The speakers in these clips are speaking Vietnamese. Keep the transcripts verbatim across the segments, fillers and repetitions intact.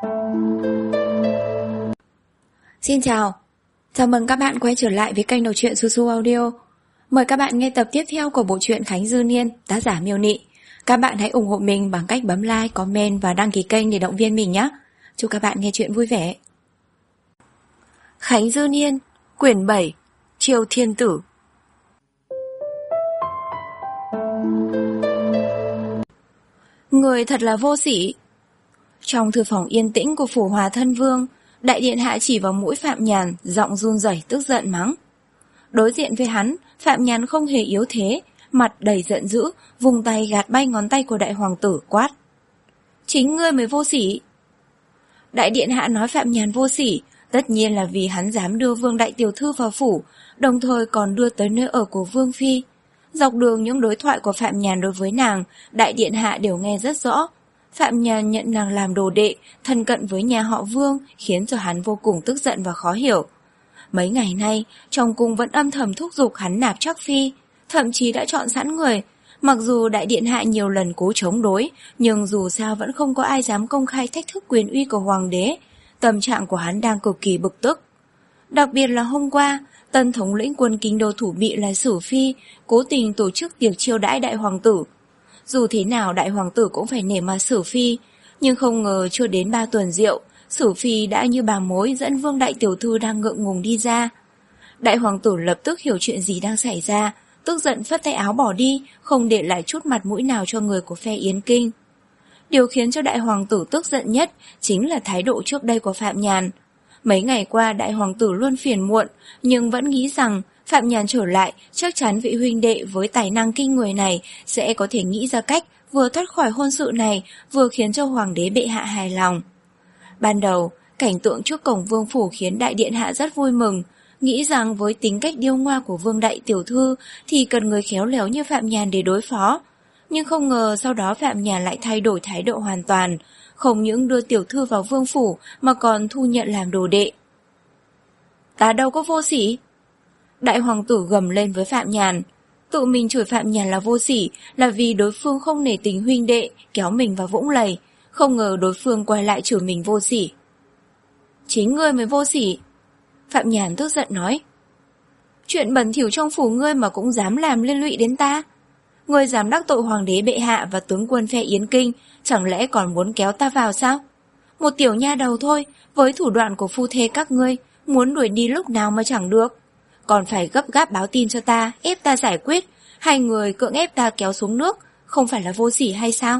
Xin chào, chào mừng các bạn quay trở lại với kênh đọc truyện Su Su Audio. Mời các bạn nghe tập tiếp theo của bộ truyện Khánh Dư Niên, tác giả Miêu Nị. Các bạn hãy ủng hộ mình bằng cách bấm like, comment và đăng ký kênh để động viên mình nhé. Chúc các bạn nghe truyện vui vẻ. Khánh Dư Niên, quyển bảy, Triều Thiên Tử. Người thật là vô sỉ. Trong thư phòng yên tĩnh của phủ Hòa Thân Vương, đại điện hạ chỉ vào mũi Phạm Nhàn, giọng run rẩy tức giận mắng. Đối diện với hắn, Phạm Nhàn không hề yếu thế, mặt đầy giận dữ, vùng tay gạt bay ngón tay của đại hoàng tử quát. Chính ngươi mới vô sỉ. Đại điện hạ nói Phạm Nhàn vô sỉ, tất nhiên là vì hắn dám đưa Vương đại tiểu thư vào phủ, đồng thời còn đưa tới nơi ở của Vương phi. Dọc đường những đối thoại của Phạm Nhàn đối với nàng, đại điện hạ đều nghe rất rõ. Phạm Nhàn nhận nàng làm đồ đệ, thân cận với nhà họ Vương, khiến cho hắn vô cùng tức giận và khó hiểu. Mấy ngày nay, trong cung vẫn âm thầm thúc giục hắn nạp Trắc phi, thậm chí đã chọn sẵn người. Mặc dù đại điện hạ nhiều lần cố chống đối, nhưng dù sao vẫn không có ai dám công khai thách thức quyền uy của hoàng đế. Tâm trạng của hắn đang cực kỳ bực tức. Đặc biệt là hôm qua, tân thống lĩnh quân kinh đô thủ bị là Sử phi, cố tình tổ chức tiệc chiêu đãi đại hoàng tử. Dù thế nào đại hoàng tử cũng phải nể mặt Sử phi, nhưng không ngờ chưa đến ba tuần rượu, Sử phi đã như bà mối dẫn Vương đại tiểu thư đang ngượng ngùng đi ra. Đại hoàng tử lập tức hiểu chuyện gì đang xảy ra, tức giận phất tay áo bỏ đi, không để lại chút mặt mũi nào cho người của phe Yến Kinh. Điều khiến cho đại hoàng tử tức giận nhất chính là thái độ trước đây của Phạm Nhàn. Mấy ngày qua đại hoàng tử luôn phiền muộn, nhưng vẫn nghĩ rằng Phạm Nhàn trở lại, chắc chắn vị huynh đệ với tài năng kinh người này sẽ có thể nghĩ ra cách vừa thoát khỏi hôn sự này, vừa khiến cho hoàng đế bệ hạ hài lòng. Ban đầu, cảnh tượng trước cổng vương phủ khiến đại điện hạ rất vui mừng, nghĩ rằng với tính cách điêu ngoa của Vương đại tiểu thư thì cần người khéo léo như Phạm Nhàn để đối phó. Nhưng không ngờ sau đó Phạm Nhàn lại thay đổi thái độ hoàn toàn, không những đưa tiểu thư vào vương phủ mà còn thu nhận làm đồ đệ. Ta đâu có vô sỉ. Đại hoàng tử gầm lên với Phạm Nhàn. Tự mình chửi Phạm Nhàn là vô sỉ là vì đối phương không nể tình huynh đệ, kéo mình vào vũng lầy. Không ngờ đối phương quay lại chửi mình vô sỉ. Chính ngươi mới vô sỉ. Phạm Nhàn tức giận nói. Chuyện bẩn thỉu trong phủ ngươi mà cũng dám làm liên lụy đến ta. Ngươi dám đắc tội hoàng đế bệ hạ và tướng quân phe Yến Kinh, chẳng lẽ còn muốn kéo ta vào sao? Một tiểu nha đầu thôi, với thủ đoạn của phu thê các ngươi, muốn đuổi đi lúc nào mà chẳng được. Còn phải gấp gáp báo tin cho ta, ép ta giải quyết, hai người cưỡng ép ta kéo xuống nước, không phải là vô sỉ hay sao?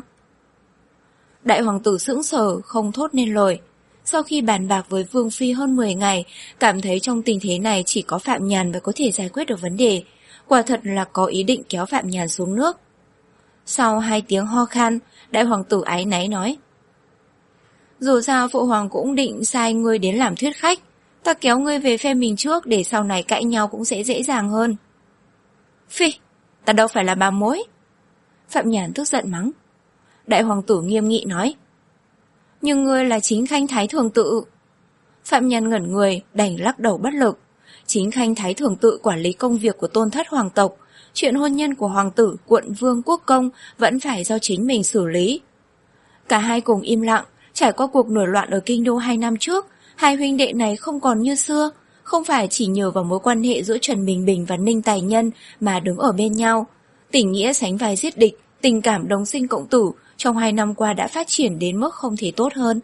Đại hoàng tử sững sờ, không thốt nên lời. Sau khi bàn bạc với Vương phi hơn mười ngày, cảm thấy trong tình thế này chỉ có Phạm Nhàn mới có thể giải quyết được vấn đề. Quả thật là có ý định kéo Phạm Nhàn xuống nước. Sau hai tiếng ho khan, đại hoàng tử áy náy nói. Dù sao phụ hoàng cũng định sai ngươi đến làm thuyết khách, ta kéo ngươi về phe mình trước để sau này cãi nhau cũng sẽ dễ dàng hơn. Phi, ta đâu phải là bà mối. Phạm Nhàn tức giận mắng. Đại hoàng tử nghiêm nghị nói. Nhưng ngươi là chính khanh thái thường tự. Phạm Nhàn ngẩn người, đành lắc đầu bất lực. Chính khanh thái thường tự quản lý công việc của tôn thất hoàng tộc, chuyện hôn nhân của hoàng tử, quận vương, quốc công vẫn phải do chính mình xử lý. Cả hai cùng im lặng, trải qua cuộc nổi loạn ở kinh đô hai năm trước, hai huynh đệ này không còn như xưa, không phải chỉ nhờ vào mối quan hệ giữa Trần Bình Bình và Ninh Tài Nhân mà đứng ở bên nhau. Tình nghĩa sánh vai giết địch, tình cảm đồng sinh cộng tử trong hai năm qua đã phát triển đến mức không thể tốt hơn.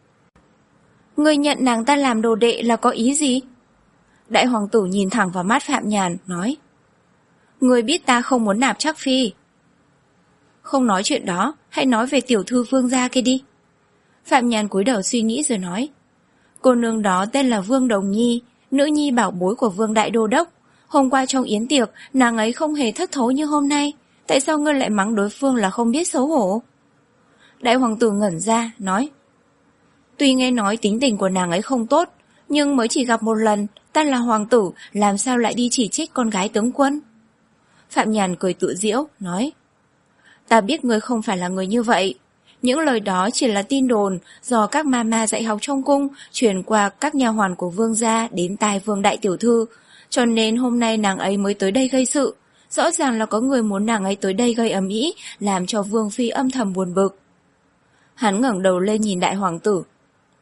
Ngươi nhận nàng ta làm đồ đệ là có ý gì? Đại hoàng tử nhìn thẳng vào mắt Phạm Nhàn, nói. Ngươi biết ta không muốn nạp Trắc phi. Không nói chuyện đó, hãy nói về tiểu thư Vương gia kia đi. Phạm Nhàn cúi đầu suy nghĩ rồi nói. Cô nương đó tên là Vương Đồng Nhi, nữ nhi bảo bối của Vương đại đô đốc. Hôm qua trong yến tiệc, nàng ấy không hề thất thố như hôm nay. Tại sao ngươi lại mắng đối phương là không biết xấu hổ? Đại hoàng tử ngẩn ra, nói. Tuy nghe nói tính tình của nàng ấy không tốt, nhưng mới chỉ gặp một lần, ta là hoàng tử, làm sao lại đi chỉ trích con gái tướng quân? Phạm Nhàn cười tự giễu, nói. Ta biết ngươi không phải là người như vậy. Những lời đó chỉ là tin đồn do các mama dạy học trong cung truyền qua các nha hoàn của vương gia đến tai Vương đại tiểu thư, cho nên hôm nay nàng ấy mới tới đây gây sự. Rõ ràng là có người muốn nàng ấy tới đây gây ầm ĩ, làm cho Vương phi âm thầm buồn bực. Hắn ngẩng đầu lên nhìn đại hoàng tử.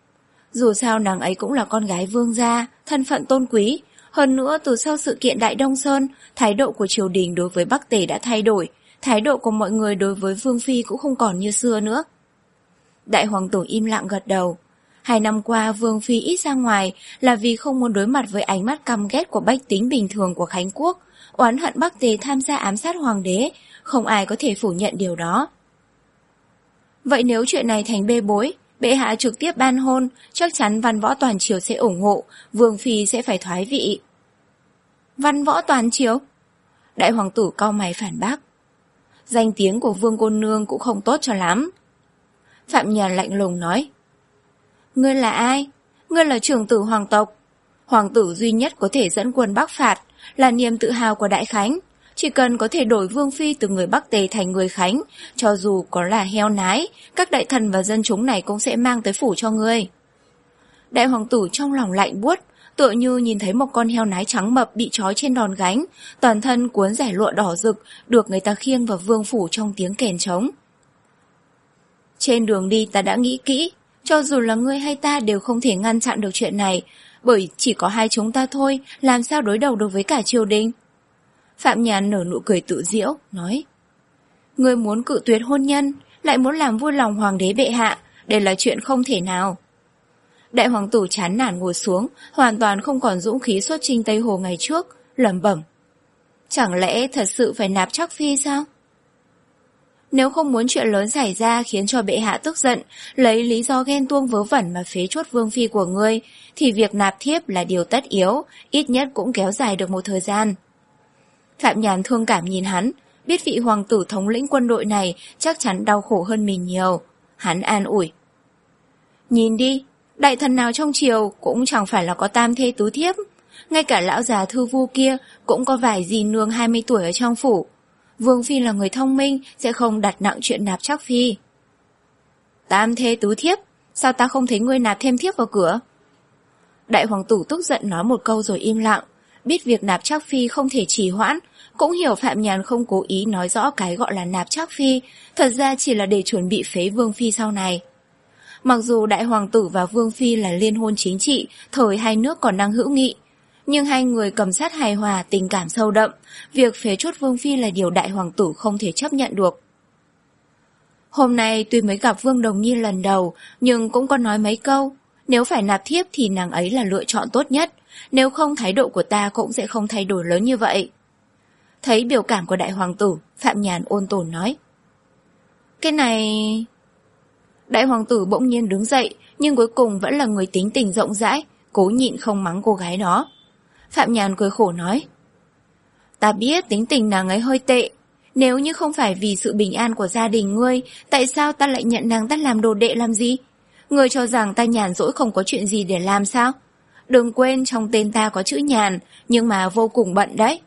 Dù sao nàng ấy cũng là con gái vương gia, thân phận tôn quý. Hơn nữa từ sau sự kiện Đại Đông Sơn, thái độ của triều đình đối với Bắc Tề đã thay đổi. Thái độ của mọi người đối với Vương Phi cũng không còn như xưa nữa. Đại hoàng tử im lặng gật đầu. Hai năm qua Vương Phi ít ra ngoài là vì không muốn đối mặt với ánh mắt căm ghét của bách tính bình thường của Khánh Quốc, oán hận Bắc Tề tham gia ám sát hoàng đế, không ai có thể phủ nhận điều đó. Vậy nếu chuyện này thành bê bối, bệ hạ trực tiếp ban hôn, chắc chắn văn võ toàn triều sẽ ủng hộ, Vương Phi sẽ phải thoái vị. Văn võ toàn triều? Đại hoàng tử cau mày phản bác. Danh tiếng của Vương cô nương cũng không tốt cho lắm. Phạm Nhàn lạnh lùng nói. Ngươi là ai? Ngươi là trưởng tử hoàng tộc. Hoàng tử duy nhất có thể dẫn quân Bắc phạt, là niềm tự hào của Đại Khánh. Chỉ cần có thể đổi Vương Phi từ người Bắc Tề thành người Khánh, cho dù có là heo nái, các đại thần và dân chúng này cũng sẽ mang tới phủ cho ngươi. Đại hoàng tử trong lòng lạnh buốt, tựa như nhìn thấy một con heo nái trắng mập bị trói trên đòn gánh, toàn thân cuốn giải lụa đỏ rực, được người ta khiêng vào vương phủ trong tiếng kèn trống. Trên đường đi ta đã nghĩ kỹ, cho dù là ngươi hay ta đều không thể ngăn chặn được chuyện này, bởi chỉ có hai chúng ta thôi, làm sao đối đầu được với cả triều đình. Phạm Nhàn nở nụ cười tự giễu, nói. Ngươi muốn cự tuyệt hôn nhân, lại muốn làm vui lòng hoàng đế bệ hạ, đây là chuyện không thể nào. Đại hoàng tử chán nản ngồi xuống, hoàn toàn không còn dũng khí xuất chinh Tây Hồ ngày trước, lẩm bẩm. Chẳng lẽ thật sự phải nạp Trác Phi sao? Nếu không muốn chuyện lớn xảy ra khiến cho bệ hạ tức giận, lấy lý do ghen tuông vớ vẩn mà phế truất Vương Phi của ngươi, thì việc nạp thiếp là điều tất yếu, ít nhất cũng kéo dài được một thời gian. Phạm Nhàn thương cảm nhìn hắn, biết vị hoàng tử thống lĩnh quân đội này chắc chắn đau khổ hơn mình nhiều. Hắn an ủi. Nhìn đi, đại thần nào trong triều cũng chẳng phải là có tam thê tứ thiếp. Ngay cả lão già thư vu kia cũng có vài dì nương hai mươi tuổi ở trong phủ. Vương Phi là người thông minh, sẽ không đặt nặng chuyện nạp Trác Phi. Tam thê tứ thiếp, sao ta không thấy ngươi nạp thêm thiếp vào cửa? Đại hoàng tử tức giận nói một câu rồi im lặng. Biết việc nạp Trác Phi không thể trì hoãn, cũng hiểu Phạm Nhàn không cố ý nói rõ cái gọi là nạp Trác Phi, thật ra chỉ là để chuẩn bị phế Vương Phi sau này. Mặc dù Đại hoàng tử và Vương Phi là liên hôn chính trị, thời hai nước còn đang hữu nghị, nhưng hai người cầm sát hài hòa, tình cảm sâu đậm, việc phế truất Vương Phi là điều Đại hoàng tử không thể chấp nhận được. Hôm nay tuy mới gặp Vương Đồng Nhi lần đầu, nhưng cũng có nói mấy câu, nếu phải nạp thiếp thì nàng ấy là lựa chọn tốt nhất, nếu không thái độ của ta cũng sẽ không thay đổi lớn như vậy. Thấy biểu cảm của Đại hoàng tử, Phạm Nhàn ôn tồn nói. Cái này... Đại hoàng tử bỗng nhiên đứng dậy, nhưng cuối cùng vẫn là người tính tình rộng rãi, cố nhịn không mắng cô gái đó. Phạm Nhàn cười khổ nói. Ta biết tính tình nàng ấy hơi tệ, nếu như không phải vì sự bình an của gia đình ngươi, tại sao ta lại nhận nàng ta làm đồ đệ làm gì? Ngươi cho rằng ta nhàn rỗi không có chuyện gì để làm sao? Đừng quên trong tên ta có chữ nhàn, nhưng mà vô cùng bận đấy.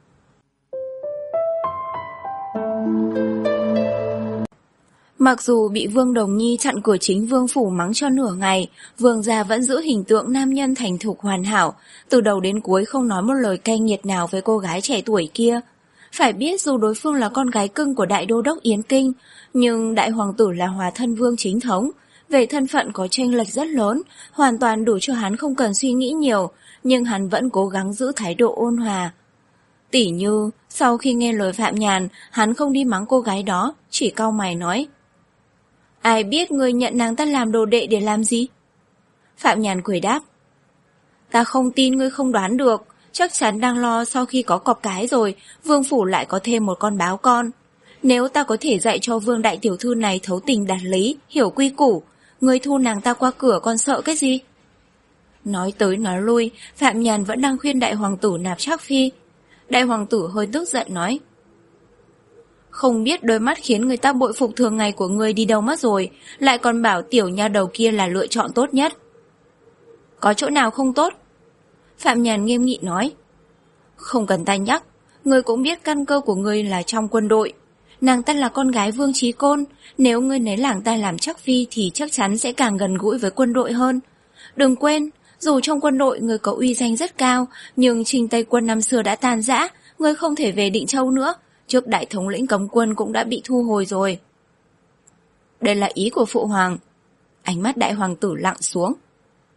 Mặc dù bị Vương Đồng Nhi chặn cửa chính vương phủ mắng cho nửa ngày, vương gia vẫn giữ hình tượng nam nhân thành thục hoàn hảo, từ đầu đến cuối không nói một lời cay nghiệt nào với cô gái trẻ tuổi kia. Phải biết dù đối phương là con gái cưng của đại đô đốc Yến Kinh, nhưng đại hoàng tử là hòa thân vương chính thống, về thân phận có chênh lệch rất lớn, hoàn toàn đủ cho hắn không cần suy nghĩ nhiều, nhưng hắn vẫn cố gắng giữ thái độ ôn hòa. Tỉ như, sau khi nghe lời Phạm Nhàn, hắn không đi mắng cô gái đó, chỉ cau mày nói. Ai biết ngươi nhận nàng ta làm đồ đệ để làm gì? Phạm Nhàn cười đáp. Ta không tin ngươi không đoán được, chắc chắn đang lo sau khi có cọp cái rồi, vương phủ lại có thêm một con báo con. Nếu ta có thể dạy cho vương đại tiểu thư này thấu tình đạt lý, hiểu quy củ, ngươi thu nàng ta qua cửa còn sợ cái gì? Nói tới nói lui, Phạm Nhàn vẫn đang khuyên đại hoàng tử nạp Trác Phi. Đại hoàng tử hơi tức giận nói. Không biết đôi mắt khiến người ta bội phục thường ngày của ngươi đi đâu mất rồi, lại còn bảo tiểu nha đầu kia là lựa chọn tốt nhất. Có chỗ nào không tốt? Phạm Nhàn nghiêm nghị nói. Không cần ta nhắc, ngươi cũng biết căn cơ của ngươi là trong quân đội. Nàng ta là con gái Vương Chí Côn, nếu ngươi lấy nàng ta làm Trác Phi thì chắc chắn sẽ càng gần gũi với quân đội hơn. Đừng quên, dù trong quân đội ngươi có uy danh rất cao, nhưng Trình Tây quân năm xưa đã tan rã, ngươi không thể về Định Châu nữa, trước đại thống lĩnh cấm quân cũng đã bị thu hồi rồi. Đây là ý của phụ hoàng. Ánh mắt đại hoàng tử lặng xuống.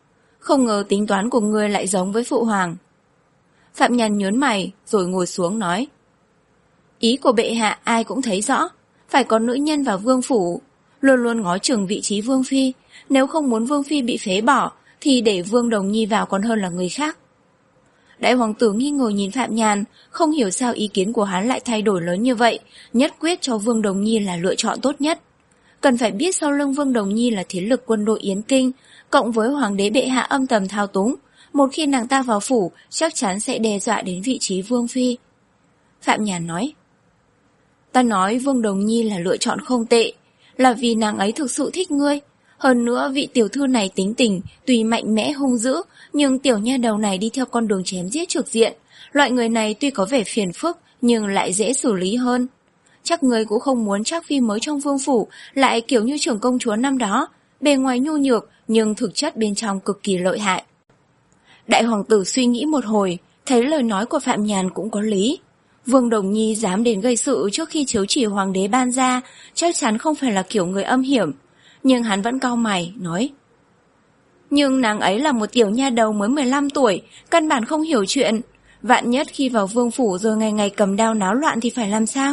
Không ngờ tính toán của ngươi lại giống với phụ hoàng. Phạm Nhàn nhớn mày rồi ngồi xuống nói. Ý của bệ hạ ai cũng thấy rõ, phải có nữ nhân vào vương phủ, luôn luôn ngó chừng vị trí vương phi. Nếu không muốn vương phi bị phế bỏ thì để Vương Đồng Nhi vào còn hơn là người khác. Đại hoàng tử nghi ngờ nhìn Phạm Nhàn, không hiểu sao ý kiến của hắn lại thay đổi lớn như vậy, nhất quyết cho Vương Đồng Nhi là lựa chọn tốt nhất. Cần phải biết sau lưng Vương Đồng Nhi là thế lực quân đội Yến Kinh, cộng với hoàng đế bệ hạ âm thầm thao túng, một khi nàng ta vào phủ chắc chắn sẽ đe dọa đến vị trí vương phi. Phạm Nhàn nói. Ta nói Vương Đồng Nhi là lựa chọn không tệ, là vì nàng ấy thực sự thích ngươi. Hơn nữa vị tiểu thư này tính tình tuy mạnh mẽ hung dữ, nhưng tiểu nha đầu này đi theo con đường chém giết trực diện. Loại người này tuy có vẻ phiền phức nhưng lại dễ xử lý hơn. Chắc ngươi cũng không muốn Trác Phi mới trong vương phủ lại kiểu như trưởng công chúa năm đó, bề ngoài nhu nhược nhưng thực chất bên trong cực kỳ lợi hại. Đại hoàng tử suy nghĩ một hồi, thấy lời nói của Phạm Nhàn cũng có lý. Vương Đồng Nhi dám đến gây sự trước khi chiếu chỉ hoàng đế ban ra, chắc chắn không phải là kiểu người âm hiểm. Nhưng hắn vẫn cau mày, nói. Nhưng nàng ấy là một tiểu nha đầu mới mười lăm tuổi, căn bản không hiểu chuyện. Vạn nhất khi vào vương phủ rồi ngày ngày cầm đao náo loạn thì phải làm sao?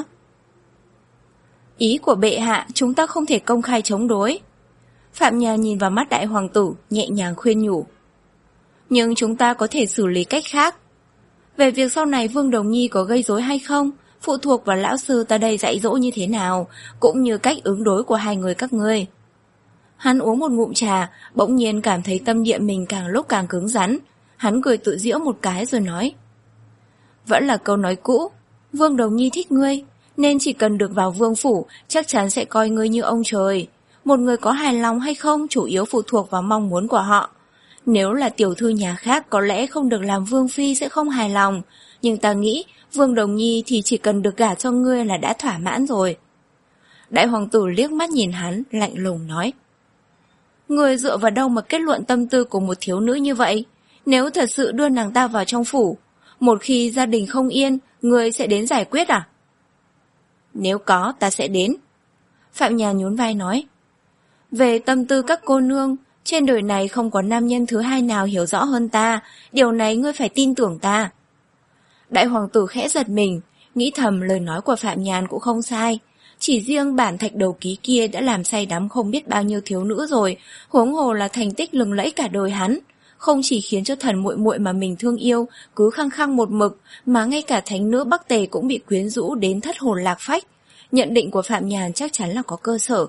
Ý của bệ hạ chúng ta không thể công khai chống đối. Phạm Nhàn nhìn vào mắt đại hoàng tử, nhẹ nhàng khuyên nhủ. Nhưng chúng ta có thể xử lý cách khác. Về việc sau này Vương Đồng Nhi có gây rối hay không, phụ thuộc vào lão sư ta đây dạy dỗ như thế nào, cũng như cách ứng đối của hai người các ngươi. Hắn uống một ngụm trà, bỗng nhiên cảm thấy tâm địa mình càng lúc càng cứng rắn. Hắn cười tự giễu một cái rồi nói. Vẫn là câu nói cũ, Vương Đồng Nhi thích ngươi, nên chỉ cần được vào vương phủ chắc chắn sẽ coi ngươi như ông trời. Một người có hài lòng hay không chủ yếu phụ thuộc vào mong muốn của họ. Nếu là tiểu thư nhà khác có lẽ không được làm vương phi sẽ không hài lòng, nhưng ta nghĩ Vương Đồng Nhi thì chỉ cần được gả cho ngươi là đã thỏa mãn rồi. Đại hoàng tử liếc mắt nhìn hắn, lạnh lùng nói. Ngươi dựa vào đâu mà kết luận tâm tư của một thiếu nữ như vậy? Nếu thật sự đưa nàng ta vào trong phủ, một khi gia đình không yên, ngươi sẽ đến giải quyết à? Nếu có, ta sẽ đến. Phạm Nhàn nhún vai nói. Về tâm tư các cô nương, trên đời này không có nam nhân thứ hai nào hiểu rõ hơn ta, điều này ngươi phải tin tưởng ta. Đại hoàng tử khẽ giật mình, nghĩ thầm lời nói của Phạm Nhàn cũng không sai. Chỉ riêng bản thạch đầu ký kia đã làm say đắm không biết bao nhiêu thiếu nữ rồi, huống hồ là thành tích lừng lẫy cả đời hắn. Không chỉ khiến cho thần muội muội mà mình thương yêu cứ khăng khăng một mực, mà ngay cả thánh nữ Bắc Tề cũng bị quyến rũ đến thất hồn lạc phách. Nhận định của Phạm Nhàn chắc chắn là có cơ sở.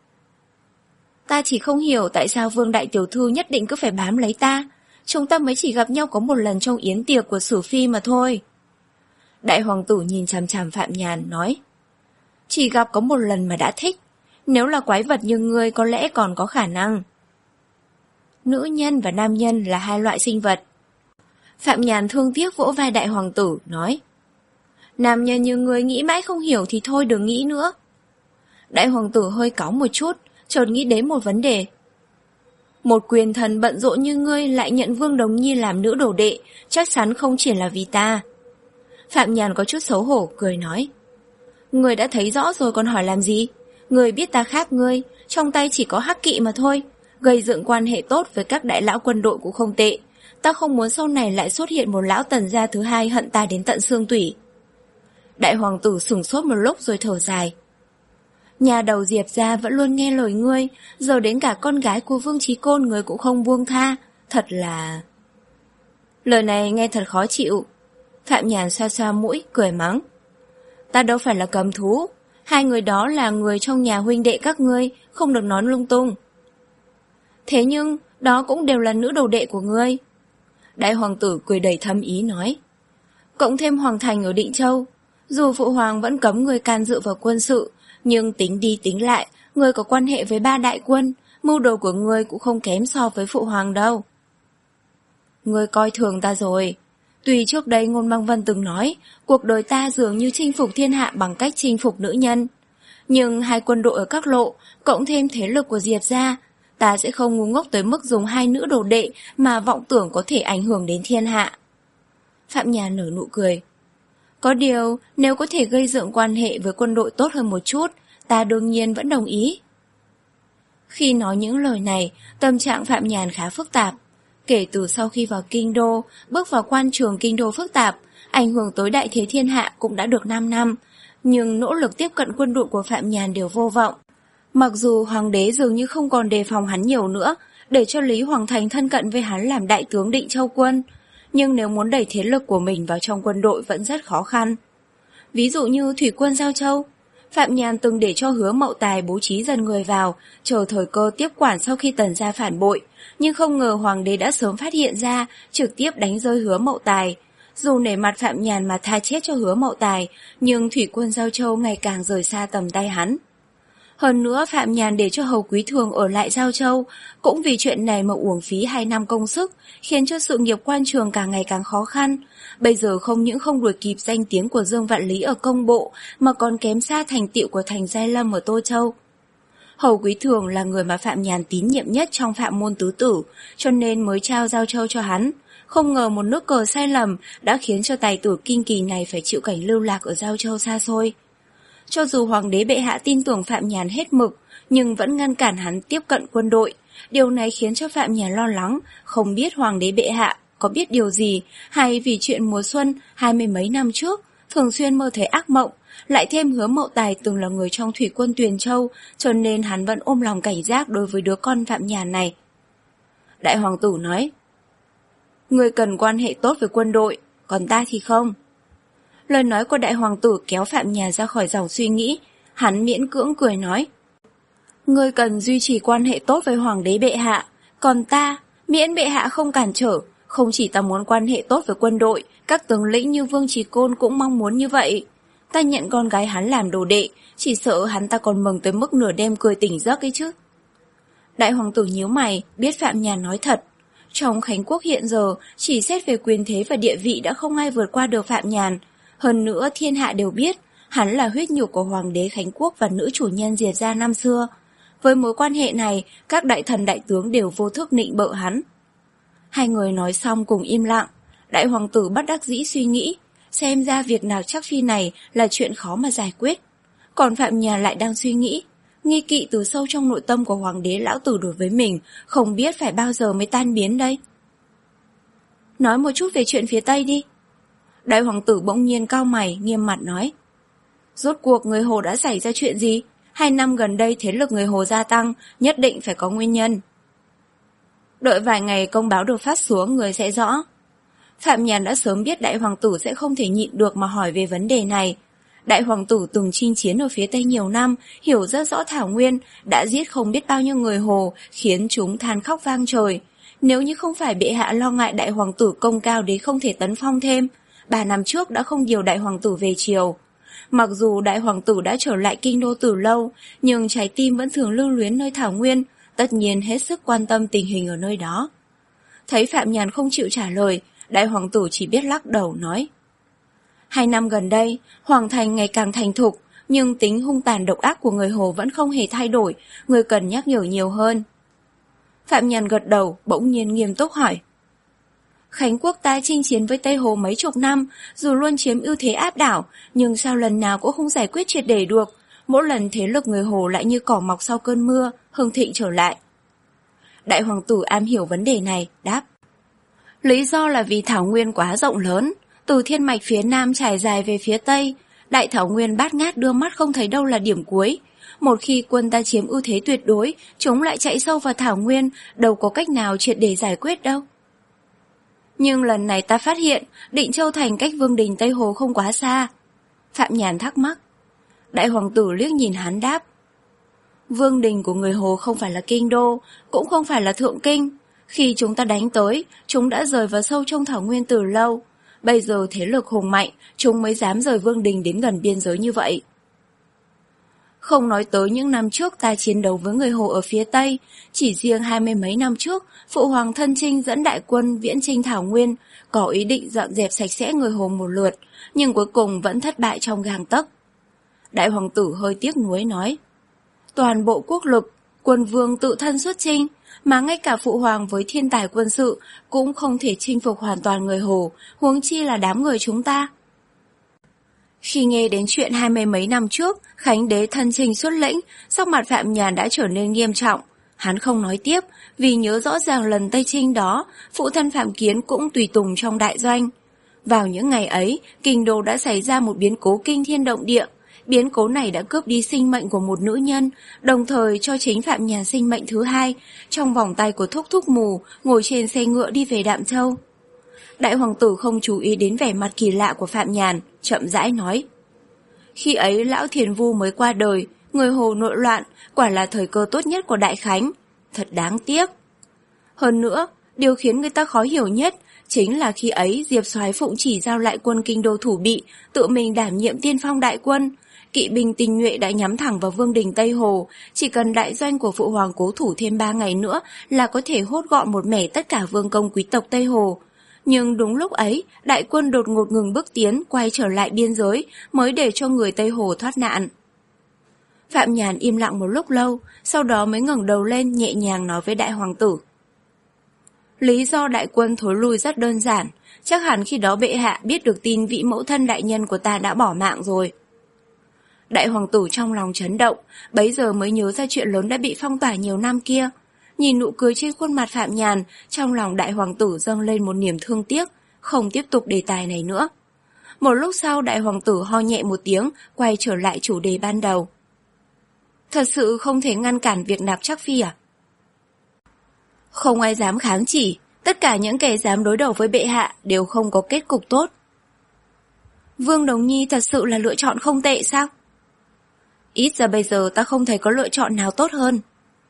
Ta chỉ không hiểu tại sao Vương đại tiểu thư nhất định cứ phải bám lấy ta. Chúng ta mới chỉ gặp nhau có một lần trong yến tiệc của Sử Phi mà thôi. Đại hoàng tử nhìn chằm chằm Phạm Nhàn nói. Chỉ gặp có một lần mà đã thích. Nếu là quái vật như ngươi có lẽ còn có khả năng. Nữ nhân và nam nhân là hai loại sinh vật. Phạm Nhàn thương tiếc vỗ vai đại hoàng tử, nói. Nam nhân như ngươi nghĩ mãi không hiểu thì thôi đừng nghĩ nữa. Đại hoàng tử hơi cáu một chút, chợt nghĩ đến một vấn đề. Một quyền thần bận rộn như ngươi lại nhận Vương Đồng Nhi làm nữ đồ đệ, chắc chắn không chỉ là vì ta. Phạm Nhàn có chút xấu hổ, cười nói. Ngươi đã thấy rõ rồi còn hỏi làm gì? Ngươi biết ta khác ngươi, trong tay chỉ có hắc kỵ mà thôi. Gây dựng quan hệ tốt với các đại lão quân đội cũng không tệ. Ta không muốn sau này lại xuất hiện một lão tần gia thứ hai hận ta đến tận xương tủy. Đại hoàng tử sửng sốt một lúc rồi thở dài. Nhà đầu Diệp gia vẫn luôn nghe lời ngươi, giờ đến cả con gái của Vương Chí Côn ngươi cũng không buông tha, thật là... Lời này nghe thật khó chịu. Phạm Nhàn xoa xoa mũi, cười mắng. Ta đâu phải là cầm thú, hai người đó là người trong nhà huynh đệ các ngươi, không được nói lung tung. Thế nhưng, đó cũng đều là nữ đồ đệ của ngươi. Đại hoàng tử cười đầy thâm ý nói. Cộng thêm Hoàng Thành ở Định Châu, dù phụ hoàng vẫn cấm ngươi can dự vào quân sự, nhưng tính đi tính lại, ngươi có quan hệ với ba đại quân, mưu đồ của ngươi cũng không kém so với phụ hoàng đâu. Ngươi coi thường ta rồi. Tuy trước đây Ngôn Băng Vân từng nói, cuộc đời ta dường như chinh phục thiên hạ bằng cách chinh phục nữ nhân. Nhưng hai quân đội ở các lộ, cộng thêm thế lực của Diệp gia, ta sẽ không ngu ngốc tới mức dùng hai nữ đồ đệ mà vọng tưởng có thể ảnh hưởng đến thiên hạ. Phạm Nhàn nở nụ cười. Có điều, nếu có thể gây dựng quan hệ với quân đội tốt hơn một chút, ta đương nhiên vẫn đồng ý. Khi nói những lời này, tâm trạng Phạm Nhàn khá phức tạp. Kể từ sau khi vào kinh đô, bước vào quan trường kinh đô phức tạp, ảnh hưởng tới đại thế thiên hạ cũng đã được năm năm, nhưng nỗ lực tiếp cận quân đội của Phạm Nhàn đều vô vọng. Mặc dù hoàng đế dường như không còn đề phòng hắn nhiều nữa, để cho Lý Hoàng Thành thân cận với hắn làm đại tướng Định Châu quân, nhưng nếu muốn đẩy thế lực của mình vào trong quân đội vẫn rất khó khăn. Ví dụ như thủy quân Giao Châu, Phạm Nhàn từng để cho Hứa Mậu Tài bố trí dần người vào, chờ thời cơ tiếp quản sau khi Tần gia phản bội, nhưng không ngờ hoàng đế đã sớm phát hiện ra, trực tiếp đánh rơi Hứa Mậu Tài. Dù nể mặt Phạm Nhàn mà tha chết cho Hứa Mậu Tài, nhưng thủy quân Giao Châu ngày càng rời xa tầm tay hắn. Hơn nữa Phạm Nhàn để cho Hầu Quý Thường ở lại Giao Châu, cũng vì chuyện này mà uổng phí hai năm công sức, khiến cho sự nghiệp quan trường càng ngày càng khó khăn. Bây giờ không những không đuổi kịp danh tiếng của Dương Vạn Lý ở công bộ, mà còn kém xa thành tựu của Thành Giai Lâm ở Tô Châu. Hầu Quý Thường là người mà Phạm Nhàn tín nhiệm nhất trong Phạm môn tứ tử, cho nên mới trao Giao Châu cho hắn. Không ngờ một nước cờ sai lầm đã khiến cho tài tử kinh kỳ này phải chịu cảnh lưu lạc ở Giao Châu xa xôi. Cho dù hoàng đế bệ hạ tin tưởng Phạm Nhàn hết mực, nhưng vẫn ngăn cản hắn tiếp cận quân đội. Điều này khiến cho Phạm Nhàn lo lắng, không biết hoàng đế bệ hạ có biết điều gì, hay vì chuyện mùa xuân hai mươi mấy năm trước, thường xuyên mơ thấy ác mộng, lại thêm Hứa Mậu Tài từng là người trong thủy quân Tuyền Châu, cho nên hắn vẫn ôm lòng cảnh giác đối với đứa con Phạm Nhàn này. Đại hoàng tử nói, ngươi cần quan hệ tốt với quân đội, còn ta thì không. Lời nói của đại hoàng tử kéo Phạm Nhàn ra khỏi dòng suy nghĩ, hắn miễn cưỡng cười nói, ngươi cần duy trì quan hệ tốt với hoàng đế bệ hạ, còn ta, miễn bệ hạ không cản trở, không chỉ ta muốn quan hệ tốt với quân đội, các tướng lĩnh như Vương Trí Côn cũng mong muốn như vậy. Ta nhận con gái hắn làm đồ đệ, chỉ sợ hắn ta còn mừng tới mức nửa đêm cười tỉnh giấc ấy chứ. Đại hoàng tử nhíu mày, biết Phạm Nhàn nói thật. Trong Khánh Quốc hiện giờ, chỉ xét về quyền thế và địa vị đã không ai vượt qua được Phạm Nhàn. Hơn nữa thiên hạ đều biết, hắn là huyết nhục của hoàng đế Khánh Quốc và nữ chủ nhân Diệt gia năm xưa. Với mối quan hệ này, các đại thần đại tướng đều vô thức nịnh bợ hắn. Hai người nói xong cùng im lặng, đại hoàng tử bất đắc dĩ suy nghĩ, xem ra việc nào chắc phi này là chuyện khó mà giải quyết. Còn Phạm Nhàn lại đang suy nghĩ, nghi kỵ từ sâu trong nội tâm của hoàng đế lão tử đối với mình, không biết phải bao giờ mới tan biến đây. Nói một chút về chuyện phía Tây đi. Đại hoàng tử bỗng nhiên cau mày, nghiêm mặt nói, rốt cuộc người Hồ đã xảy ra chuyện gì? Hai năm gần đây thế lực người Hồ gia tăng, nhất định phải có nguyên nhân. Đợi vài ngày công báo được phát xuống, người sẽ rõ. Phạm Nhàn đã sớm biết đại hoàng tử sẽ không thể nhịn được mà hỏi về vấn đề này. Đại hoàng tử từng chinh chiến ở phía Tây nhiều năm, hiểu rất rõ Thảo Nguyên, đã giết không biết bao nhiêu người Hồ, khiến chúng than khóc vang trời. Nếu như không phải bệ hạ lo ngại đại hoàng tử công cao đến không thể tấn phong thêm, ba năm trước đã không điều đại hoàng tử về triều. Mặc dù đại hoàng tử đã trở lại kinh đô từ lâu, nhưng trái tim vẫn thường lưu luyến nơi Thảo Nguyên, tất nhiên hết sức quan tâm tình hình ở nơi đó. Thấy Phạm Nhàn không chịu trả lời, đại hoàng tử chỉ biết lắc đầu nói, hai năm gần đây, Hoàng Thành ngày càng thành thục, nhưng tính hung tàn độc ác của người Hồ vẫn không hề thay đổi, người cần nhắc nhở nhiều hơn. Phạm Nhàn gật đầu, bỗng nhiên nghiêm túc hỏi, Khánh Quốc ta chinh chiến với Tây Hồ mấy chục năm, dù luôn chiếm ưu thế áp đảo, nhưng sao lần nào cũng không giải quyết triệt để được. Mỗi lần thế lực người Hồ lại như cỏ mọc sau cơn mưa, hưng thịnh trở lại. Đại hoàng tử am hiểu vấn đề này, đáp, lý do là vì Thảo Nguyên quá rộng lớn, từ thiên mạch phía Nam trải dài về phía Tây, đại Thảo Nguyên bát ngát đưa mắt không thấy đâu là điểm cuối. Một khi quân ta chiếm ưu thế tuyệt đối, chúng lại chạy sâu vào Thảo Nguyên, đâu có cách nào triệt để giải quyết đâu. Nhưng lần này ta phát hiện, Định Châu Thành cách Vương Đình Tây Hồ không quá xa. Phạm Nhàn thắc mắc. Đại hoàng tử liếc nhìn hắn đáp, Vương Đình của người Hồ không phải là kinh đô, cũng không phải là thượng kinh. Khi chúng ta đánh tới, chúng đã rời vào sâu trong Thảo Nguyên từ lâu. Bây giờ thế lực hùng mạnh, chúng mới dám rời Vương Đình đến gần biên giới như vậy. Không nói tới những năm trước ta chiến đấu với người Hồ ở phía Tây, chỉ riêng hai mươi mấy năm trước, Phụ Hoàng Thân Chinh dẫn đại quân viễn chinh Thảo Nguyên, có ý định dọn dẹp sạch sẽ người Hồ một lượt, nhưng cuối cùng vẫn thất bại trong gang tấc. Đại hoàng tử hơi tiếc nuối nói, toàn bộ quốc lực, quân vương tự thân xuất chinh, mà ngay cả Phụ Hoàng với thiên tài quân sự cũng không thể chinh phục hoàn toàn người Hồ, huống chi là đám người chúng ta. Khi nghe đến chuyện hai mươi mấy năm trước, Khánh đế thân chinh xuất lĩnh, sắc mặt Phạm Nhàn đã trở nên nghiêm trọng. Hắn không nói tiếp, vì nhớ rõ ràng lần Tây Trinh đó, phụ thân Phạm Kiến cũng tùy tùng trong đại doanh. Vào những ngày ấy, kinh đô đã xảy ra một biến cố kinh thiên động địa. Biến cố này đã cướp đi sinh mệnh của một nữ nhân, đồng thời cho chính Phạm Nhàn sinh mệnh thứ hai, trong vòng tay của thúc thúc mù, ngồi trên xe ngựa đi về Đạm Châu. Đại hoàng tử không chú ý đến vẻ mặt kỳ lạ của Phạm Nhàn, chậm rãi nói. Khi ấy lão Thiền Vu mới qua đời, người Hồ nội loạn, quả là thời cơ tốt nhất của Đại Khánh. Thật đáng tiếc. Hơn nữa, điều khiến người ta khó hiểu nhất chính là khi ấy Diệp Soái Phụng chỉ giao lại quân kinh đô thủ bị, tự mình đảm nhiệm tiên phong đại quân. Kỵ binh tinh nhuệ đã nhắm thẳng vào vương đình Tây Hồ, chỉ cần đại doanh của Phụ Hoàng cố thủ thêm ba ngày nữa là có thể hốt gọn một mẻ tất cả vương công quý tộc Tây Hồ. Nhưng đúng lúc ấy, đại quân đột ngột ngừng bước tiến, quay trở lại biên giới, mới để cho người Tây Hồ thoát nạn. Phạm Nhàn im lặng một lúc lâu, sau đó mới ngẩng đầu lên nhẹ nhàng nói với đại hoàng tử. Lý do đại quân thối lui rất đơn giản, chắc hẳn khi đó bệ hạ biết được tin vị mẫu thân đại nhân của ta đã bỏ mạng rồi. Đại hoàng tử trong lòng chấn động, bấy giờ mới nhớ ra chuyện lớn đã bị phong tỏa nhiều năm kia. Nhìn nụ cười trên khuôn mặt Phạm Nhàn, trong lòng đại hoàng tử dâng lên một niềm thương tiếc, không tiếp tục đề tài này nữa. Một lúc sau đại hoàng tử ho nhẹ một tiếng, quay trở lại chủ đề ban đầu. Thật sự không thể ngăn cản việc nạp Trác Phi à? Không ai dám kháng chỉ, tất cả những kẻ dám đối đầu với bệ hạ đều không có kết cục tốt. Vương Đồng Nhi thật sự là lựa chọn không tệ sao? Ít ra bây giờ ta không thấy có lựa chọn nào tốt hơn.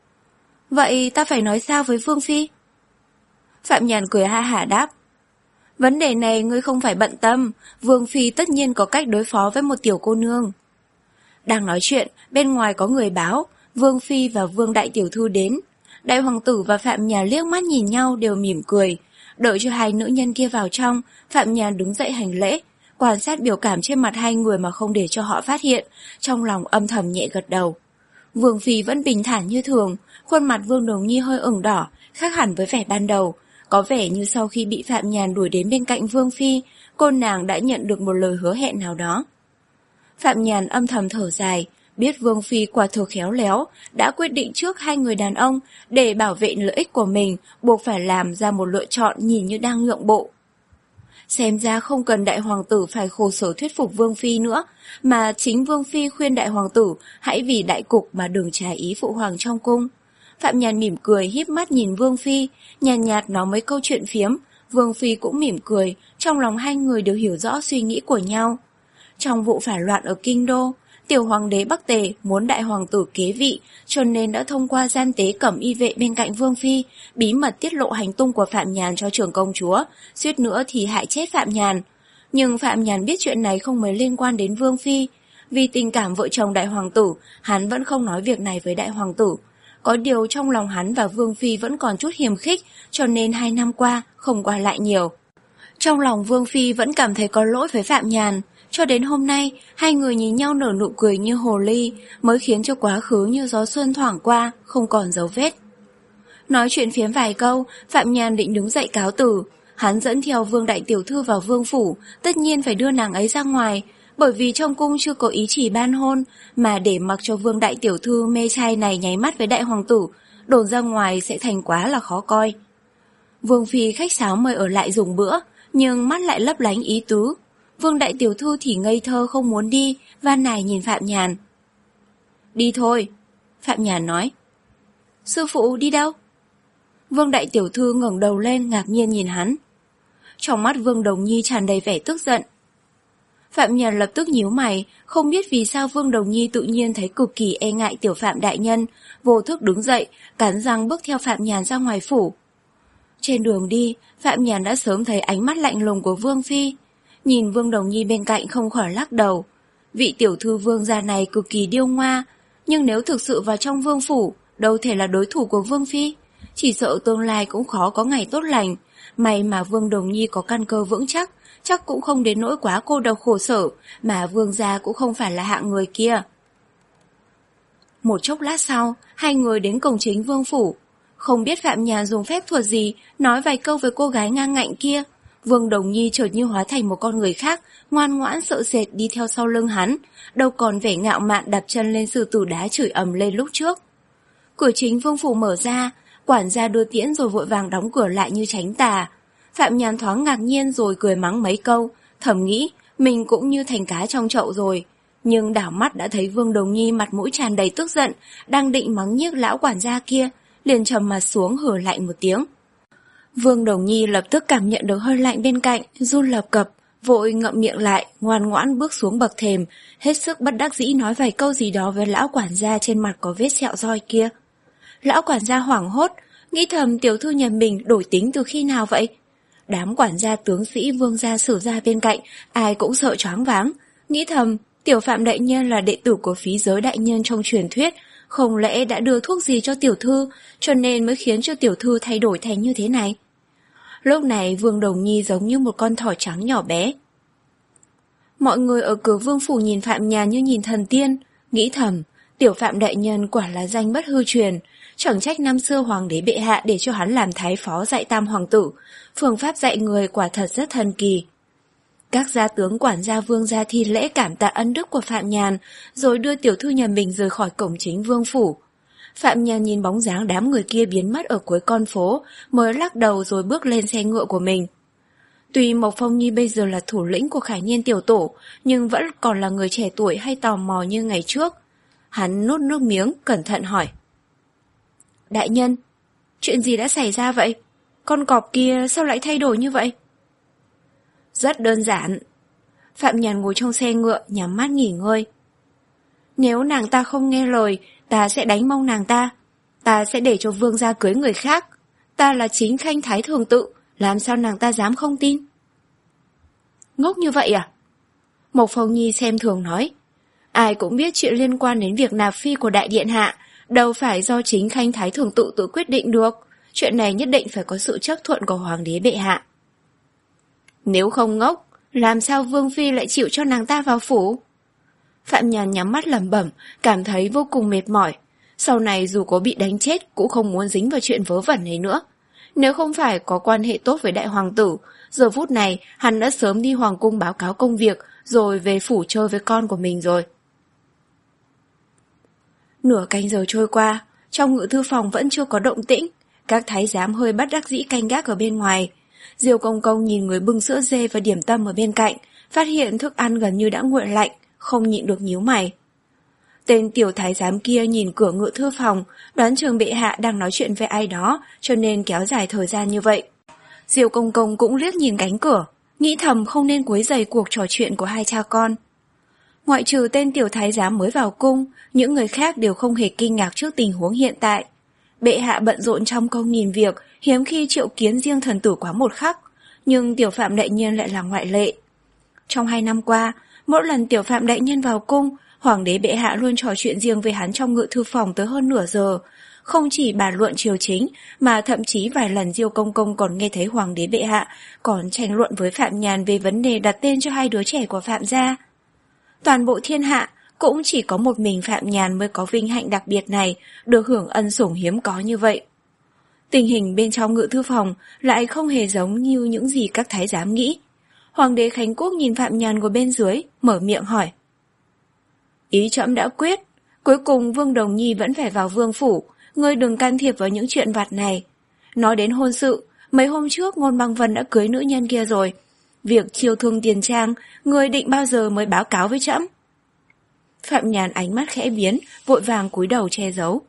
Vậy ta phải nói sao với Vương Phi? Phạm Nhàn cười ha hả đáp. Vấn đề này ngươi không phải bận tâm, Vương Phi tất nhiên có cách đối phó với một tiểu cô nương. Đang nói chuyện, bên ngoài có người báo, Vương Phi và Vương Đại Tiểu Thư đến. Đại hoàng tử và Phạm Nhàn liếc mắt nhìn nhau đều mỉm cười. Đợi cho hai nữ nhân kia vào trong, Phạm Nhàn đứng dậy hành lễ, quan sát biểu cảm trên mặt hai người mà không để cho họ phát hiện, trong lòng âm thầm nhẹ gật đầu. Vương Phi vẫn bình thản như thường, khuôn mặt Vương Đồng Nhi hơi ửng đỏ, khác hẳn với vẻ ban đầu. Có vẻ như sau khi bị Phạm Nhàn đuổi đến bên cạnh Vương Phi, cô nàng đã nhận được một lời hứa hẹn nào đó. Phạm Nhàn âm thầm thở dài, biết Vương Phi quả thực khéo léo, đã quyết định trước hai người đàn ông để bảo vệ lợi ích của mình, buộc phải làm ra một lựa chọn nhìn như đang nhượng bộ. Xem ra không cần đại hoàng tử phải khổ sở thuyết phục Vương Phi nữa, mà chính Vương Phi khuyên đại hoàng tử hãy vì đại cục mà đừng trái ý phụ hoàng trong cung. Phạm Nhàn mỉm cười híp mắt nhìn Vương Phi, nhàn nhạt, nhạt nói mấy câu chuyện phiếm. Vương Phi cũng mỉm cười, trong lòng hai người đều hiểu rõ suy nghĩ của nhau. Trong vụ phản loạn ở Kinh Đô, tiểu hoàng đế Bắc Tề muốn đại hoàng tử kế vị, cho nên đã thông qua gian tế cẩm y vệ bên cạnh Vương Phi, bí mật tiết lộ hành tung của Phạm Nhàn cho trưởng công chúa, suýt nữa thì hại chết Phạm Nhàn. Nhưng Phạm Nhàn biết chuyện này không mấy liên quan đến Vương Phi. Vì tình cảm vợ chồng đại hoàng tử, hắn vẫn không nói việc này với đại hoàng tử. Có điều trong lòng hắn và Vương Phi vẫn còn chút hiềm khích, cho nên hai năm qua không qua lại nhiều. Trong lòng Vương Phi vẫn cảm thấy có lỗi với Phạm Nhàn. Cho đến hôm nay, hai người nhìn nhau nở nụ cười như hồ ly, mới khiến cho quá khứ như gió xuân thoảng qua, không còn dấu vết. Nói chuyện phiếm vài câu, Phạm Nhàn định đứng dậy cáo từ. Hắn dẫn theo Vương Đại Tiểu Thư vào vương phủ, tất nhiên phải đưa nàng ấy ra ngoài, bởi vì trong cung chưa có ý chỉ ban hôn, mà để mặc cho Vương Đại Tiểu Thư mê trai này nháy mắt với đại hoàng tử, đồn ra ngoài sẽ thành quá là khó coi. Vương Phi khách sáo mời ở lại dùng bữa, nhưng mắt lại lấp lánh ý tứ. Vương Đại Tiểu Thư thì ngây thơ không muốn đi, van nài nhìn Phạm Nhàn. Đi thôi, Phạm Nhàn nói. Sư phụ đi đâu? Vương Đại Tiểu Thư ngẩng đầu lên ngạc nhiên nhìn hắn. Trong mắt Vương Đồng Nhi tràn đầy vẻ tức giận. Phạm Nhàn lập tức nhíu mày, không biết vì sao Vương Đồng Nhi tự nhiên thấy cực kỳ e ngại tiểu Phạm đại nhân, vô thức đứng dậy, cắn răng bước theo Phạm Nhàn ra ngoài phủ. Trên đường đi, Phạm Nhàn đã sớm thấy ánh mắt lạnh lùng của Vương Phi. Nhìn Vương Đồng Nhi bên cạnh không khỏi lắc đầu. Vị tiểu thư Vương gia này cực kỳ điêu ngoa, nhưng nếu thực sự vào trong vương phủ, đâu thể là đối thủ của Vương Phi. Chỉ sợ tương lai cũng khó có ngày tốt lành. May mà Vương Đồng Nhi có căn cơ vững chắc, chắc cũng không đến nỗi quá cô độc khổ sở, mà Vương gia cũng không phải là hạng người kia. Một chốc lát sau, hai người đến cổng chính vương phủ. Không biết Phạm Nhàn dùng phép thuật gì, nói vài câu với cô gái ngang ngạnh kia. Vương Đồng Nhi chợt như hóa thành một con người khác, ngoan ngoãn sợ sệt đi theo sau lưng hắn, đâu còn vẻ ngạo mạn đạp chân lên sư tử đá chửi ầm lên lúc trước. Cửa chính vương phủ mở ra, quản gia đưa tiễn rồi vội vàng đóng cửa lại như tránh tà. Phạm Nhàn thoáng ngạc nhiên rồi cười mắng mấy câu, thầm nghĩ mình cũng như thành cá trong chậu rồi. Nhưng đảo mắt đã thấy Vương Đồng Nhi mặt mũi tràn đầy tức giận, đang định mắng nhiếc lão quản gia kia, liền trầm mặt xuống hừ lạnh một tiếng. Vương Đồng Nhi lập tức cảm nhận được hơi lạnh bên cạnh, run lập cập, vội ngậm miệng lại, ngoan ngoãn bước xuống bậc thềm, hết sức bất đắc dĩ nói vài câu gì đó với lão quản gia trên mặt có vết sẹo roi kia. Lão quản gia hoảng hốt, nghĩ thầm tiểu thư nhà mình đổi tính từ khi nào vậy? Đám quản gia tướng sĩ Vương gia Sử gia bên cạnh, ai cũng sợ choáng váng, nghĩ thầm tiểu Phạm đại nhân là đệ tử của Phí Giới đại nhân trong truyền thuyết, không lẽ đã đưa thuốc gì cho tiểu thư, cho nên mới khiến cho tiểu thư thay đổi thành như thế này. Lúc này Vương Đồng Nhi giống như một con thỏ trắng nhỏ bé. Mọi người ở cửa vương phủ nhìn Phạm Nhàn như nhìn thần tiên, nghĩ thầm, tiểu Phạm đại nhân quả là danh bất hư truyền, chẳng trách năm xưa hoàng đế bệ hạ để cho hắn làm thái phó dạy tam hoàng tử, phương pháp dạy người quả thật rất thần kỳ. Các gia tướng quản gia Vương gia thi lễ cảm tạ ân đức của Phạm Nhàn, rồi đưa tiểu thư nhà mình rời khỏi cổng chính vương phủ. Phạm Nhàn nhìn bóng dáng đám người kia biến mất ở cuối con phố, mới lắc đầu rồi bước lên xe ngựa của mình. Tuy Mộc Phong Nhi bây giờ là thủ lĩnh của Khải Niên tiểu tổ, nhưng vẫn còn là người trẻ tuổi hay tò mò như ngày trước. Hắn nuốt nước miếng, cẩn thận hỏi. Đại nhân, chuyện gì đã xảy ra vậy? Con cọp kia sao lại thay đổi như vậy? Rất đơn giản. Phạm Nhàn ngồi trong xe ngựa, nhắm mắt nghỉ ngơi. Nếu nàng ta không nghe lời, ta sẽ đánh mông nàng ta. Ta sẽ để cho vương gia cưới người khác. Ta là chính khanh thái thường tự, làm sao nàng ta dám không tin? Ngốc như vậy à? Mộc Phong Nhi xem thường nói. Ai cũng biết chuyện liên quan đến việc nạp phi của đại điện hạ, đâu phải do chính khanh thái thường tự tự quyết định được. Chuyện này nhất định phải có sự chấp thuận của hoàng đế bệ hạ. Nếu không ngốc, làm sao vương phi lại chịu cho nàng ta vào phủ? Phạm Nhàn nhắm mắt lẩm bẩm, cảm thấy vô cùng mệt mỏi. Sau này dù có bị đánh chết cũng không muốn dính vào chuyện vớ vẩn này nữa. Nếu không phải có quan hệ tốt với đại hoàng tử, giờ phút này hắn đã sớm đi hoàng cung báo cáo công việc, rồi về phủ chơi với con của mình rồi. Nửa canh giờ trôi qua, trong ngự thư phòng vẫn chưa có động tĩnh. Các thái giám hơi bất đắc dĩ canh gác ở bên ngoài. Diêu Công Công nhìn người bưng sữa dê và điểm tâm ở bên cạnh, phát hiện thức ăn gần như đã nguội lạnh, không nhịn được nhíu mày. Tên tiểu thái giám kia nhìn cửa ngự thư phòng, đoán chừng bệ hạ đang nói chuyện với ai đó, cho nên kéo dài thời gian như vậy. Diêu Công Công cũng liếc nhìn cánh cửa, nghĩ thầm không nên quấy rầy cuộc trò chuyện của hai cha con. Ngoại trừ tên tiểu thái giám mới vào cung, những người khác đều không hề kinh ngạc trước tình huống hiện tại. Bệ hạ bận rộn trong công nghìn việc, hiếm khi triệu kiến riêng thần tử quá một khắc, nhưng tiểu Phạm đại nhân lại là ngoại lệ. Trong hai năm qua, mỗi lần tiểu Phạm đại nhân vào cung, hoàng đế bệ hạ luôn trò chuyện riêng với hắn trong ngự thư phòng tới hơn nửa giờ. Không chỉ bàn luận triều chính, mà thậm chí vài lần Diêu Công Công còn nghe thấy hoàng đế bệ hạ còn tranh luận với Phạm Nhàn về vấn đề đặt tên cho hai đứa trẻ của Phạm gia. Toàn bộ thiên hạ, cũng chỉ có một mình Phạm Nhàn mới có vinh hạnh đặc biệt này, được hưởng ân sủng hiếm có như vậy. Tình hình bên trong ngự thư phòng lại không hề giống như những gì các thái giám nghĩ. Hoàng đế Khánh Quốc nhìn Phạm Nhàn ngồi bên dưới, mở miệng hỏi. Ý trẫm đã quyết, cuối cùng Vương Đồng Nhi vẫn phải vào vương phủ, ngươi đừng can thiệp vào những chuyện vặt này. Nói đến hôn sự, mấy hôm trước Ngôn Băng Vân đã cưới nữ nhân kia rồi. Việc chiêu thương tiền trang, ngươi định bao giờ mới báo cáo với trẫm? Phạm Nhàn ánh mắt khẽ biến, vội vàng cúi đầu che giấu.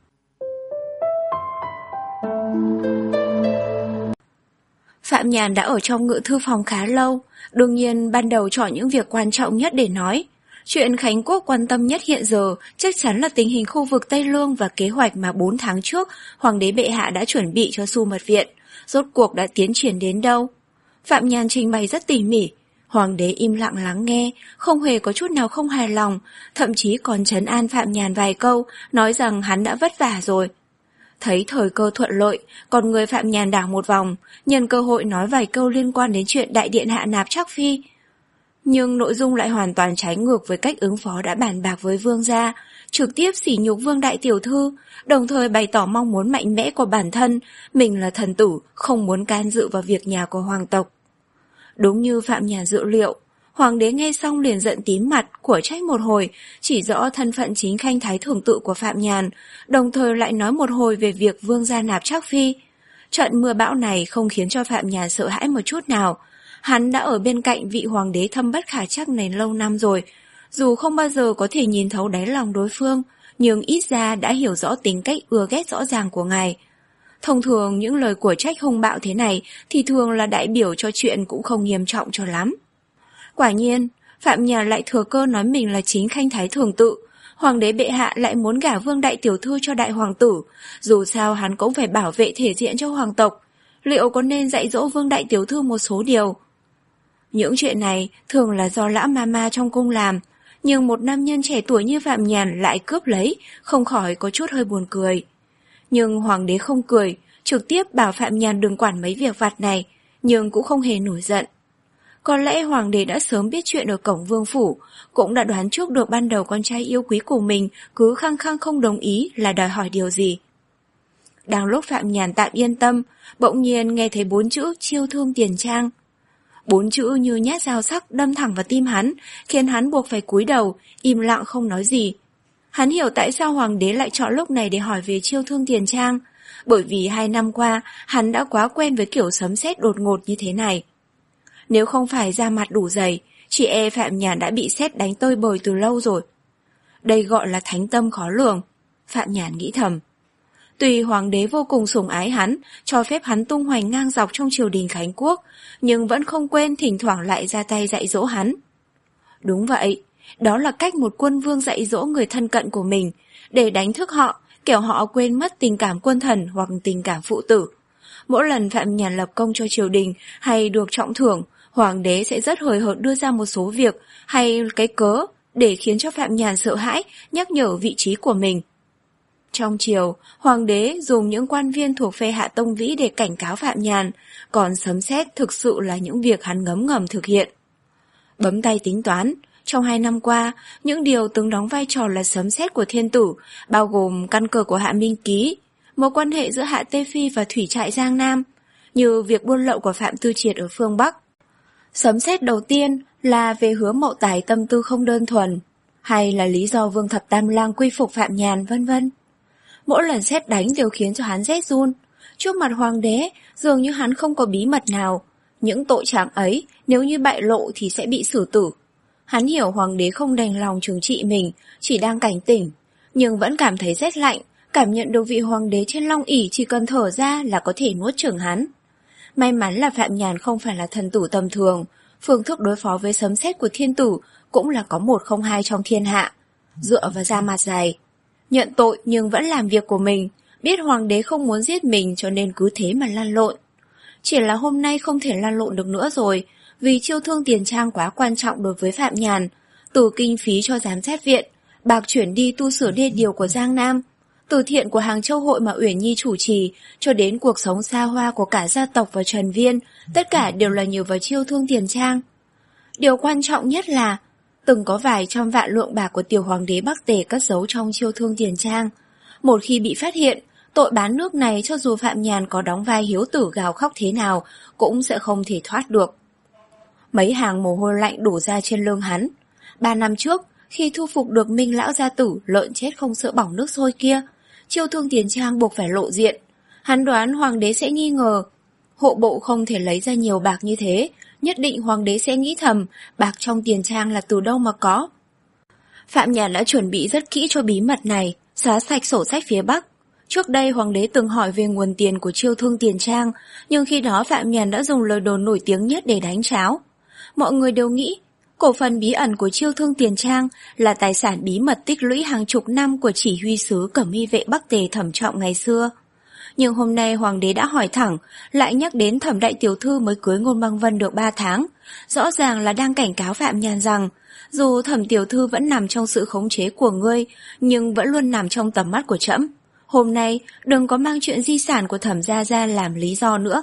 Phạm Nhàn đã ở trong ngự thư phòng khá lâu, đương nhiên ban đầu chọn những việc quan trọng nhất để nói. Chuyện Khánh Quốc quan tâm nhất hiện giờ chắc chắn là tình hình khu vực Tây Lương và kế hoạch mà bốn tháng trước hoàng đế bệ hạ đã chuẩn bị cho Xu Mật Viện, rốt cuộc đã tiến triển đến đâu. Phạm Nhàn trình bày rất tỉ mỉ, hoàng đế im lặng lắng nghe, không hề có chút nào không hài lòng, thậm chí còn trấn an Phạm Nhàn vài câu, nói rằng hắn đã vất vả rồi. Thấy thời cơ thuận lợi, còn người Phạm Nhàn đảo một vòng, nhân cơ hội nói vài câu liên quan đến chuyện đại điện hạ nạp Trác phi. Nhưng nội dung lại hoàn toàn trái ngược với cách ứng phó đã bàn bạc với vương gia, trực tiếp sỉ nhục vương đại tiểu thư, đồng thời bày tỏ mong muốn mạnh mẽ của bản thân, mình là thần tử, không muốn can dự vào việc nhà của hoàng tộc. Đúng như Phạm Nhàn dự liệu, Hoàng đế nghe xong liền giận tím mặt, của trách một hồi, chỉ rõ thân phận chính khanh thái thường tự của Phạm Nhàn, đồng thời lại nói một hồi về việc vương gia nạp Trác phi. Trận mưa bão này không khiến cho Phạm Nhàn sợ hãi một chút nào. Hắn đã ở bên cạnh vị hoàng đế thâm bất khả trắc này lâu năm rồi. Dù không bao giờ có thể nhìn thấu đáy lòng đối phương, nhưng ít ra đã hiểu rõ tính cách ưa ghét rõ ràng của ngài. Thông thường những lời của trách hung bạo thế này thì thường là đại biểu cho chuyện cũng không nghiêm trọng cho lắm. Quả nhiên, Phạm Nhàn lại thừa cơ nói mình là chính khanh thái thường tự. Hoàng đế bệ hạ lại muốn gả vương đại tiểu thư cho đại hoàng tử, dù sao hắn cũng phải bảo vệ thể diện cho hoàng tộc. Liệu có nên dạy dỗ vương đại tiểu thư một số điều? Những chuyện này thường là do lão mama trong cung làm, nhưng một nam nhân trẻ tuổi như Phạm Nhàn lại cướp lấy, không khỏi có chút hơi buồn cười. Nhưng hoàng đế không cười, trực tiếp bảo Phạm Nhàn đừng quản mấy việc vặt này, nhưng cũng không hề nổi giận. Có lẽ hoàng đế đã sớm biết chuyện ở cổng vương phủ, cũng đã đoán trước được ban đầu con trai yêu quý của mình cứ khăng khăng không đồng ý là đòi hỏi điều gì. Đang lúc Phạm Nhàn tạm yên tâm, bỗng nhiên nghe thấy bốn chữ chiêu thương tiền trang. Bốn chữ như nhát dao sắc đâm thẳng vào tim hắn, khiến hắn buộc phải cúi đầu, im lặng không nói gì. Hắn hiểu tại sao hoàng đế lại chọn lúc này để hỏi về chiêu thương tiền trang, bởi vì hai năm qua hắn đã quá quen với kiểu sấm sét đột ngột như thế này. Nếu không phải da mặt đủ dày, chị e Phạm Nhàn đã bị sét đánh tơi bời từ lâu rồi. Đây gọi là thánh tâm khó lường, Phạm Nhàn nghĩ thầm. Tuy hoàng đế vô cùng sủng ái hắn, cho phép hắn tung hoành ngang dọc trong triều đình Khánh Quốc, nhưng vẫn không quên thỉnh thoảng lại ra tay dạy dỗ hắn. Đúng vậy, đó là cách một quân vương dạy dỗ người thân cận của mình, để đánh thức họ, kẻo họ quên mất tình cảm quân thần hoặc tình cảm phụ tử. Mỗi lần Phạm Nhàn lập công cho triều đình hay được trọng thưởng, hoàng đế sẽ rất hời hợt đưa ra một số việc hay cái cớ để khiến cho Phạm Nhàn sợ hãi, nhắc nhở vị trí của mình. Trong triều, hoàng đế dùng những quan viên thuộc phe Hạ Tông Vĩ để cảnh cáo Phạm Nhàn, còn sấm sét thực sự là những việc hắn ngấm ngầm thực hiện. Bấm tay tính toán, trong hai năm qua, những điều từng đóng vai trò là sấm sét của thiên tử, bao gồm căn cơ của Hạ Minh Ký, mối quan hệ giữa Hạ Tê Phi và thủy trại Giang Nam, như việc buôn lậu của Phạm Tư Triệt ở phương Bắc. Sấm sét đầu tiên là về Hứa Mậu Tài tâm tư không đơn thuần, hay là lý do Vương Thập Tam Lang quy phục Phạm Nhàn, vân vân. Mỗi lần sét đánh đều khiến cho hắn rét run. Trước mặt hoàng đế, dường như hắn không có bí mật nào. Những tội trạng ấy, nếu như bại lộ thì sẽ bị xử tử. Hắn hiểu hoàng đế không đành lòng trừng trị mình, chỉ đang cảnh tỉnh, nhưng vẫn cảm thấy rét lạnh, cảm nhận được vị hoàng đế trên long ỷ chỉ cần thở ra là có thể nuốt chửng hắn. May mắn là Phạm Nhàn không phải là thần tử tầm thường, phương thức đối phó với sấm sét của thiên tử cũng là có một không hai trong thiên hạ. Dựa vào da mặt dày, nhận tội nhưng vẫn làm việc của mình, biết hoàng đế không muốn giết mình cho nên cứ thế mà lăn lộn. Chỉ là hôm nay không thể lăn lộn được nữa rồi, vì chiêu thương tiền trang quá quan trọng đối với Phạm Nhàn, từ kinh phí cho giám sát viện, bạc chuyển đi tu sửa đê điều của Giang Nam, từ thiện của Hàng Châu hội mà Uyển Nhi chủ trì, cho đến cuộc sống xa hoa của cả gia tộc và Trần Viên, tất cả đều là nhờ vào chiêu thương tiền trang. Điều quan trọng nhất là từng có vài trăm vạn lượng bạc của tiểu hoàng đế Bắc Tề cất giấu trong chiêu thương tiền trang. Một khi bị phát hiện, tội bán nước này cho dù Phạm Nhàn có đóng vai hiếu tử gào khóc thế nào cũng sẽ không thể thoát được. Mấy hàng mồ hôi lạnh đổ ra trên lưng hắn. Ba năm trước, khi thu phục được Minh lão gia tử lợn chết không sợ bỏng nước sôi kia, chiêu thương tiền trang buộc phải lộ diện. Hắn đoán hoàng đế sẽ nghi ngờ. Hộ bộ không thể lấy ra nhiều bạc như thế, nhất định hoàng đế sẽ nghĩ thầm bạc trong tiền trang là từ đâu mà có. Phạm Nhàn đã chuẩn bị rất kỹ cho bí mật này, xóa sạch sổ sách phía Bắc. Trước đây hoàng đế từng hỏi về nguồn tiền của chiêu thương tiền trang, nhưng khi đó Phạm Nhàn đã dùng lời đồn nổi tiếng nhất để đánh tráo. Mọi người đều nghĩ cổ phần bí ẩn của chiêu thương tiền trang là tài sản bí mật tích lũy hàng chục năm của chỉ huy sứ Cẩm Y vệ Bắc Tề Thẩm Trọng ngày xưa. Nhưng hôm nay hoàng đế đã hỏi thẳng, lại nhắc đến Thẩm đại tiểu thư mới cưới Ngôn Băng Vân được ba tháng, rõ ràng là đang cảnh cáo Phạm Nhàn rằng dù Thẩm tiểu thư vẫn nằm trong sự khống chế của ngươi, nhưng vẫn luôn nằm trong tầm mắt của trẫm. Hôm nay đừng có mang chuyện di sản của Thẩm gia ra làm lý do nữa.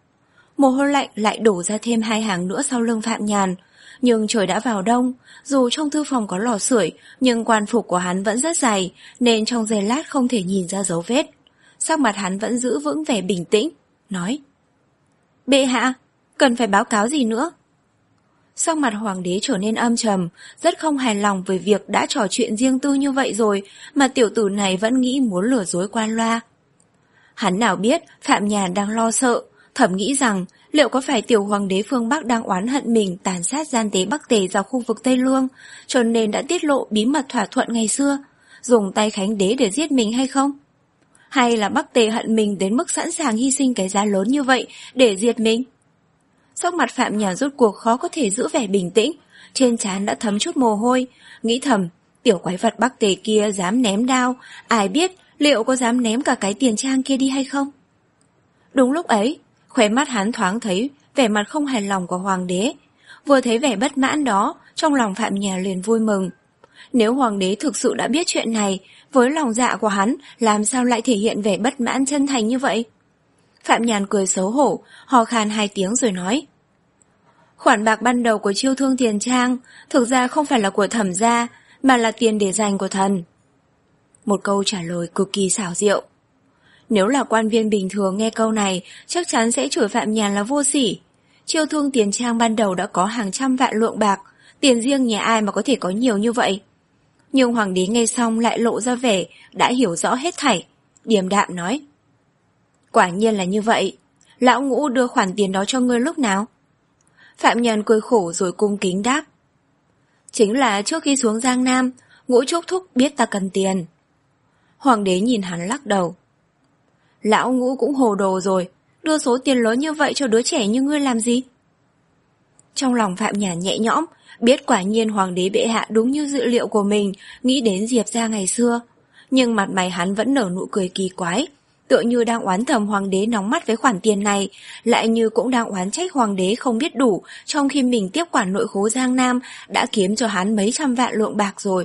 Mồ hôi lạnh lại đổ ra thêm hai hàng nữa sau lưng Phạm Nhàn. Nhưng trời đã vào đông, dù trong thư phòng có lò sưởi, nhưng quan phục của hắn vẫn rất dày, nên trong giây lát không thể nhìn ra dấu vết. Sắc mặt hắn vẫn giữ vững vẻ bình tĩnh, nói: Bệ hạ, cần phải báo cáo gì nữa? Sắc mặt hoàng đế trở nên âm trầm, rất không hài lòng với việc đã trò chuyện riêng tư như vậy rồi mà tiểu tử này vẫn nghĩ muốn lừa dối qua loa. Hắn nào biết Phạm Nhàn đang lo sợ, thầm nghĩ rằng liệu có phải tiểu hoàng đế phương Bắc đang oán hận mình tàn sát gian tế Bắc Tề vào khu vực Tây Lương, cho nên đã tiết lộ bí mật thỏa thuận ngày xưa, dùng tay Khánh đế để giết mình hay không? Hay là Bắc Tề hận mình đến mức sẵn sàng hy sinh cái giá lớn như vậy để diệt mình? Sắc mặt Phạm Nhàn rốt cuộc khó có thể giữ vẻ bình tĩnh, trên trán đã thấm chút mồ hôi, nghĩ thầm, tiểu quái vật Bắc Tề kia dám ném đao, ai biết liệu có dám ném cả cái tiền trang kia đi hay không? Đúng lúc ấy, khóe mắt hắn thoáng thấy vẻ mặt không hài lòng của hoàng đế. Vừa thấy vẻ bất mãn đó, trong lòng Phạm Nhàn liền vui mừng. Nếu hoàng đế thực sự đã biết chuyện này, với lòng dạ của hắn, làm sao lại thể hiện vẻ bất mãn chân thành như vậy? Phạm Nhàn cười xấu hổ, hò khan hai tiếng rồi nói. Khoản bạc ban đầu của Chiêu Thương Tiền Trang thực ra không phải là của Thẩm gia, mà là tiền để dành của thần. Một câu trả lời cực kỳ xảo diệu. Nếu là quan viên bình thường nghe câu này, chắc chắn sẽ chửi Phạm Nhàn là vô sỉ. Chiêu Thương Tiền Trang ban đầu đã có hàng trăm vạn lượng bạc, tiền riêng nhà ai mà có thể có nhiều như vậy. Nhưng hoàng đế nghe xong lại lộ ra vẻ đã hiểu rõ hết thảy, điềm đạm nói. Quả nhiên là như vậy, lão Ngũ đưa khoản tiền đó cho ngươi lúc nào? Phạm Nhàn cười khổ rồi cung kính đáp. Chính là trước khi xuống Giang Nam, Ngũ Trúc Thúc biết ta cần tiền. Hoàng đế nhìn hắn lắc đầu. Lão Ngũ cũng hồ đồ rồi, đưa số tiền lớn như vậy cho đứa trẻ như ngươi làm gì? Trong lòng Phạm Nhàn nhẹ nhõm, biết quả nhiên hoàng đế bệ hạ đúng như dự liệu của mình, nghĩ đến Diệp gia ngày xưa. Nhưng mặt mày hắn vẫn nở nụ cười kỳ quái, tựa như đang oán thầm hoàng đế nóng mắt với khoản tiền này, lại như cũng đang oán trách hoàng đế không biết đủ, trong khi mình tiếp quản nội khố Giang Nam đã kiếm cho hắn mấy trăm vạn lượng bạc rồi.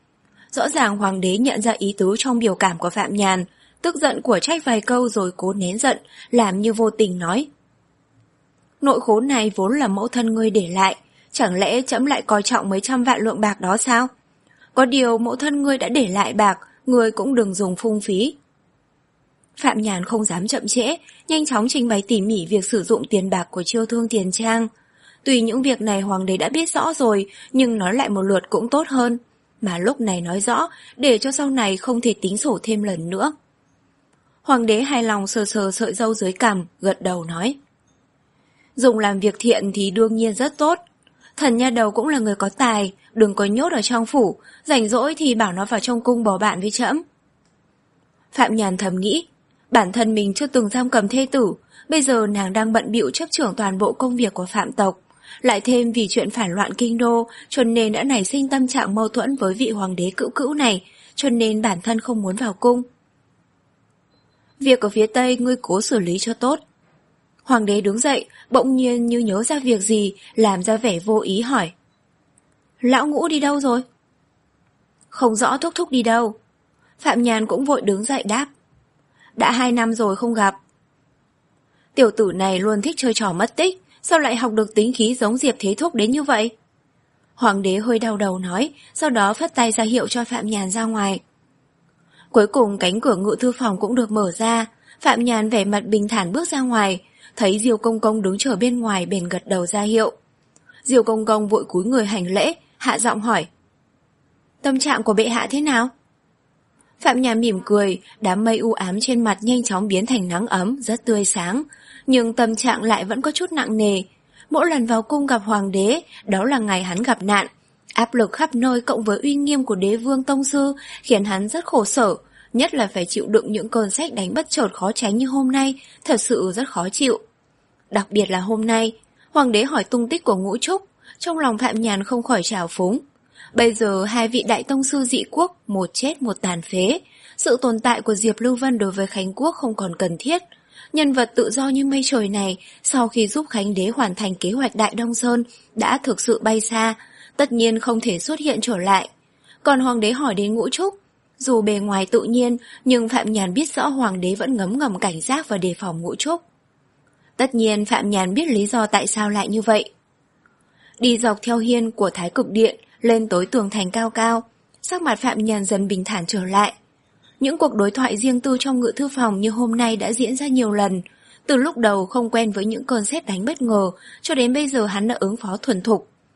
Rõ ràng hoàng đế nhận ra ý tứ trong biểu cảm của Phạm Nhàn, tức giận của trách vài câu rồi cố nén giận, làm như vô tình nói. Nội khố này vốn là mẫu thân ngươi để lại, chẳng lẽ trẫm lại coi trọng mấy trăm vạn lượng bạc đó sao? Có điều mẫu thân ngươi đã để lại bạc, ngươi cũng đừng dùng phung phí. Phạm Nhàn không dám chậm trễ, nhanh chóng trình bày tỉ mỉ việc sử dụng tiền bạc của Chiêu Thương Tiền Trang. Tuy những việc này hoàng đế đã biết rõ rồi, nhưng nói lại một lượt cũng tốt hơn. Mà lúc này nói rõ, để cho sau này không thể tính sổ thêm lần nữa. Hoàng đế hài lòng sờ sờ sợi râu dưới cằm, gật đầu nói. Dùng làm việc thiện thì đương nhiên rất tốt. Thần nha đầu cũng là người có tài, đừng có nhốt ở trong phủ, rảnh rỗi thì bảo nó vào trong cung bầu bạn với trẫm. Phạm Nhàn thầm nghĩ, bản thân mình chưa từng giam cầm thê tử, bây giờ nàng đang bận bịu chấp trưởng toàn bộ công việc của Phạm tộc, lại thêm vì chuyện phản loạn kinh đô, cho nên đã nảy sinh tâm trạng mâu thuẫn với vị hoàng đế cữu cữu này, cho nên bản thân không muốn vào cung. Việc ở phía Tây ngươi cố xử lý cho tốt. Hoàng đế đứng dậy, bỗng nhiên như nhớ ra việc gì, làm ra vẻ vô ý hỏi. Lão Ngũ đi đâu rồi? Không rõ thúc thúc đi đâu. Phạm Nhàn cũng vội đứng dậy đáp. Đã hai năm rồi không gặp. Tiểu tử này luôn thích chơi trò mất tích, sao lại học được tính khí giống Diệp Thế Thúc đến như vậy? Hoàng đế hơi đau đầu nói, sau đó phất tay ra hiệu cho Phạm Nhàn ra ngoài. Cuối cùng cánh cửa ngự thư phòng cũng được mở ra, Phạm Nhàn vẻ mặt bình thản bước ra ngoài, thấy Diêu Công Công đứng chờ bên ngoài bèn gật đầu ra hiệu. Diêu Công Công vội cúi người hành lễ, hạ giọng hỏi. Tâm trạng của bệ hạ thế nào? Phạm Nhàn mỉm cười, đám mây u ám trên mặt nhanh chóng biến thành nắng ấm, rất tươi sáng, nhưng tâm trạng lại vẫn có chút nặng nề. Mỗi lần vào cung gặp hoàng đế, đó là ngày hắn gặp nạn. Áp lực khắp nơi cộng với uy nghiêm của đế vương tông sư khiến hắn rất khổ sở, nhất là phải chịu đựng những cơn sét đánh bất chợt khó tránh như hôm nay, thật sự rất khó chịu. Đặc biệt là hôm nay, hoàng đế hỏi tung tích của Ngũ Trúc, trong lòng Phạm Nhàn không khỏi trào phúng. Bây giờ hai vị đại tông sư dị quốc, một chết một tàn phế, sự tồn tại của Diệp Lưu Vân đối với Khánh Quốc không còn cần thiết. Nhân vật tự do như mây trời này, sau khi giúp Khánh Đế hoàn thành kế hoạch Đại Đông Sơn, đã thực sự bay xa, tất nhiên không thể xuất hiện trở lại. Còn hoàng đế hỏi đến Ngũ Trúc, dù bề ngoài tự nhiên, nhưng Phạm Nhàn biết rõ hoàng đế vẫn ngấm ngầm cảnh giác và đề phòng Ngũ Trúc. Tất nhiên Phạm Nhàn biết lý do tại sao lại như vậy. Đi dọc theo hiên của Thái Cực Điện, lên tới tường thành cao cao, sắc mặt Phạm Nhàn dần bình thản trở lại. Những cuộc đối thoại riêng tư trong ngự thư phòng như hôm nay đã diễn ra nhiều lần. Từ lúc đầu không quen với những cơn sét đánh bất ngờ, cho đến bây giờ hắn đã ứng phó thuần thục.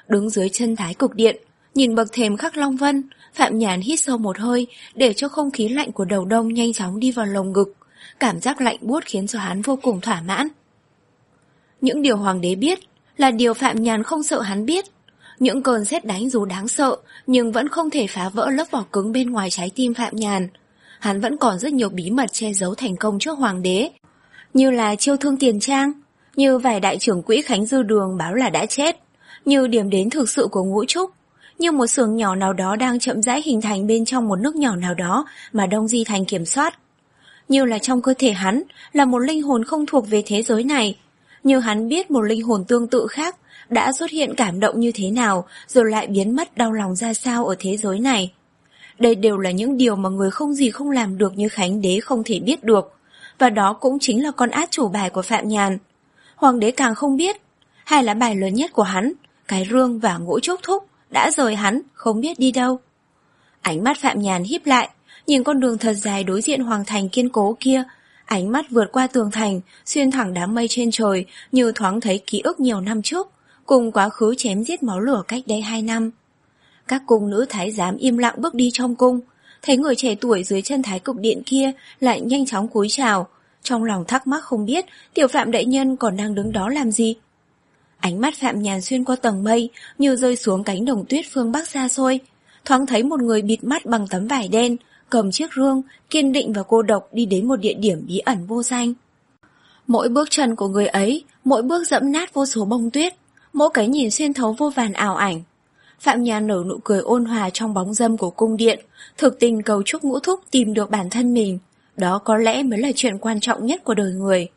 Đứng dưới chân Thái Cực Điện, nhìn bậc thềm khắc long vân, Phạm Nhàn hít sâu một hơi để cho không khí lạnh của đầu đông nhanh chóng đi vào lồng ngực. Cảm giác lạnh buốt khiến cho hắn vô cùng thỏa mãn. Những điều hoàng đế biết là điều Phạm Nhàn không sợ hắn biết. Những cơn sét đánh dù đáng sợ nhưng vẫn không thể phá vỡ lớp vỏ cứng bên ngoài trái tim Phạm Nhàn. Hắn vẫn còn rất nhiều bí mật che giấu thành công trước hoàng đế, như là chiêu thương tiền trang, như vài đại trưởng quỹ Khánh Dư Đường báo là đã chết, như điểm đến thực sự của Ngũ Trúc, như một xưởng nhỏ nào đó đang chậm rãi hình thành bên trong một nước nhỏ nào đó mà Đông Di Thành kiểm soát. Như là trong cơ thể hắn là một linh hồn không thuộc về thế giới này, như hắn biết một linh hồn tương tự khác đã xuất hiện cảm động như thế nào rồi lại biến mất đau lòng ra sao ở thế giới này. Đây đều là những điều mà người không gì không làm được như Khánh Đế không thể biết được, và đó cũng chính là con át chủ bài của Phạm Nhàn. Hoàng đế càng không biết, hai lá bài lớn nhất của hắn, cái rương và Ngũ Trúc Thúc, đã rời hắn không biết đi đâu. Ánh mắt Phạm Nhàn híp lại, nhìn con đường thật dài đối diện hoàng thành kiên cố kia, ánh mắt vượt qua tường thành, xuyên thẳng đám mây trên trời, như thoáng thấy ký ức nhiều năm trước, cùng quá khứ chém giết máu lửa cách đây hai năm. Các cung nữ thái giám im lặng bước đi trong cung, thấy người trẻ tuổi dưới chân Thái Cực Điện kia lại nhanh chóng cúi chào, trong lòng thắc mắc không biết tiểu Phạm đại nhân còn đang đứng đó làm gì. Ánh mắt Phạm Nhàn xuyên qua tầng mây, như rơi xuống cánh đồng tuyết phương Bắc xa xôi, thoáng thấy một người bịt mắt bằng tấm vải đen, cầm chiếc rương, kiên định và cô độc đi đến một địa điểm bí ẩn vô danh. Mỗi bước chân của người ấy, mỗi bước dẫm nát vô số bông tuyết, mỗi cái nhìn xuyên thấu vô vàn ảo ảnh. Phạm Nhàn nở nụ cười ôn hòa trong bóng râm của cung điện, thực tình cầu chúc Ngũ Thúc tìm được bản thân mình. Đó có lẽ mới là chuyện quan trọng nhất của đời người.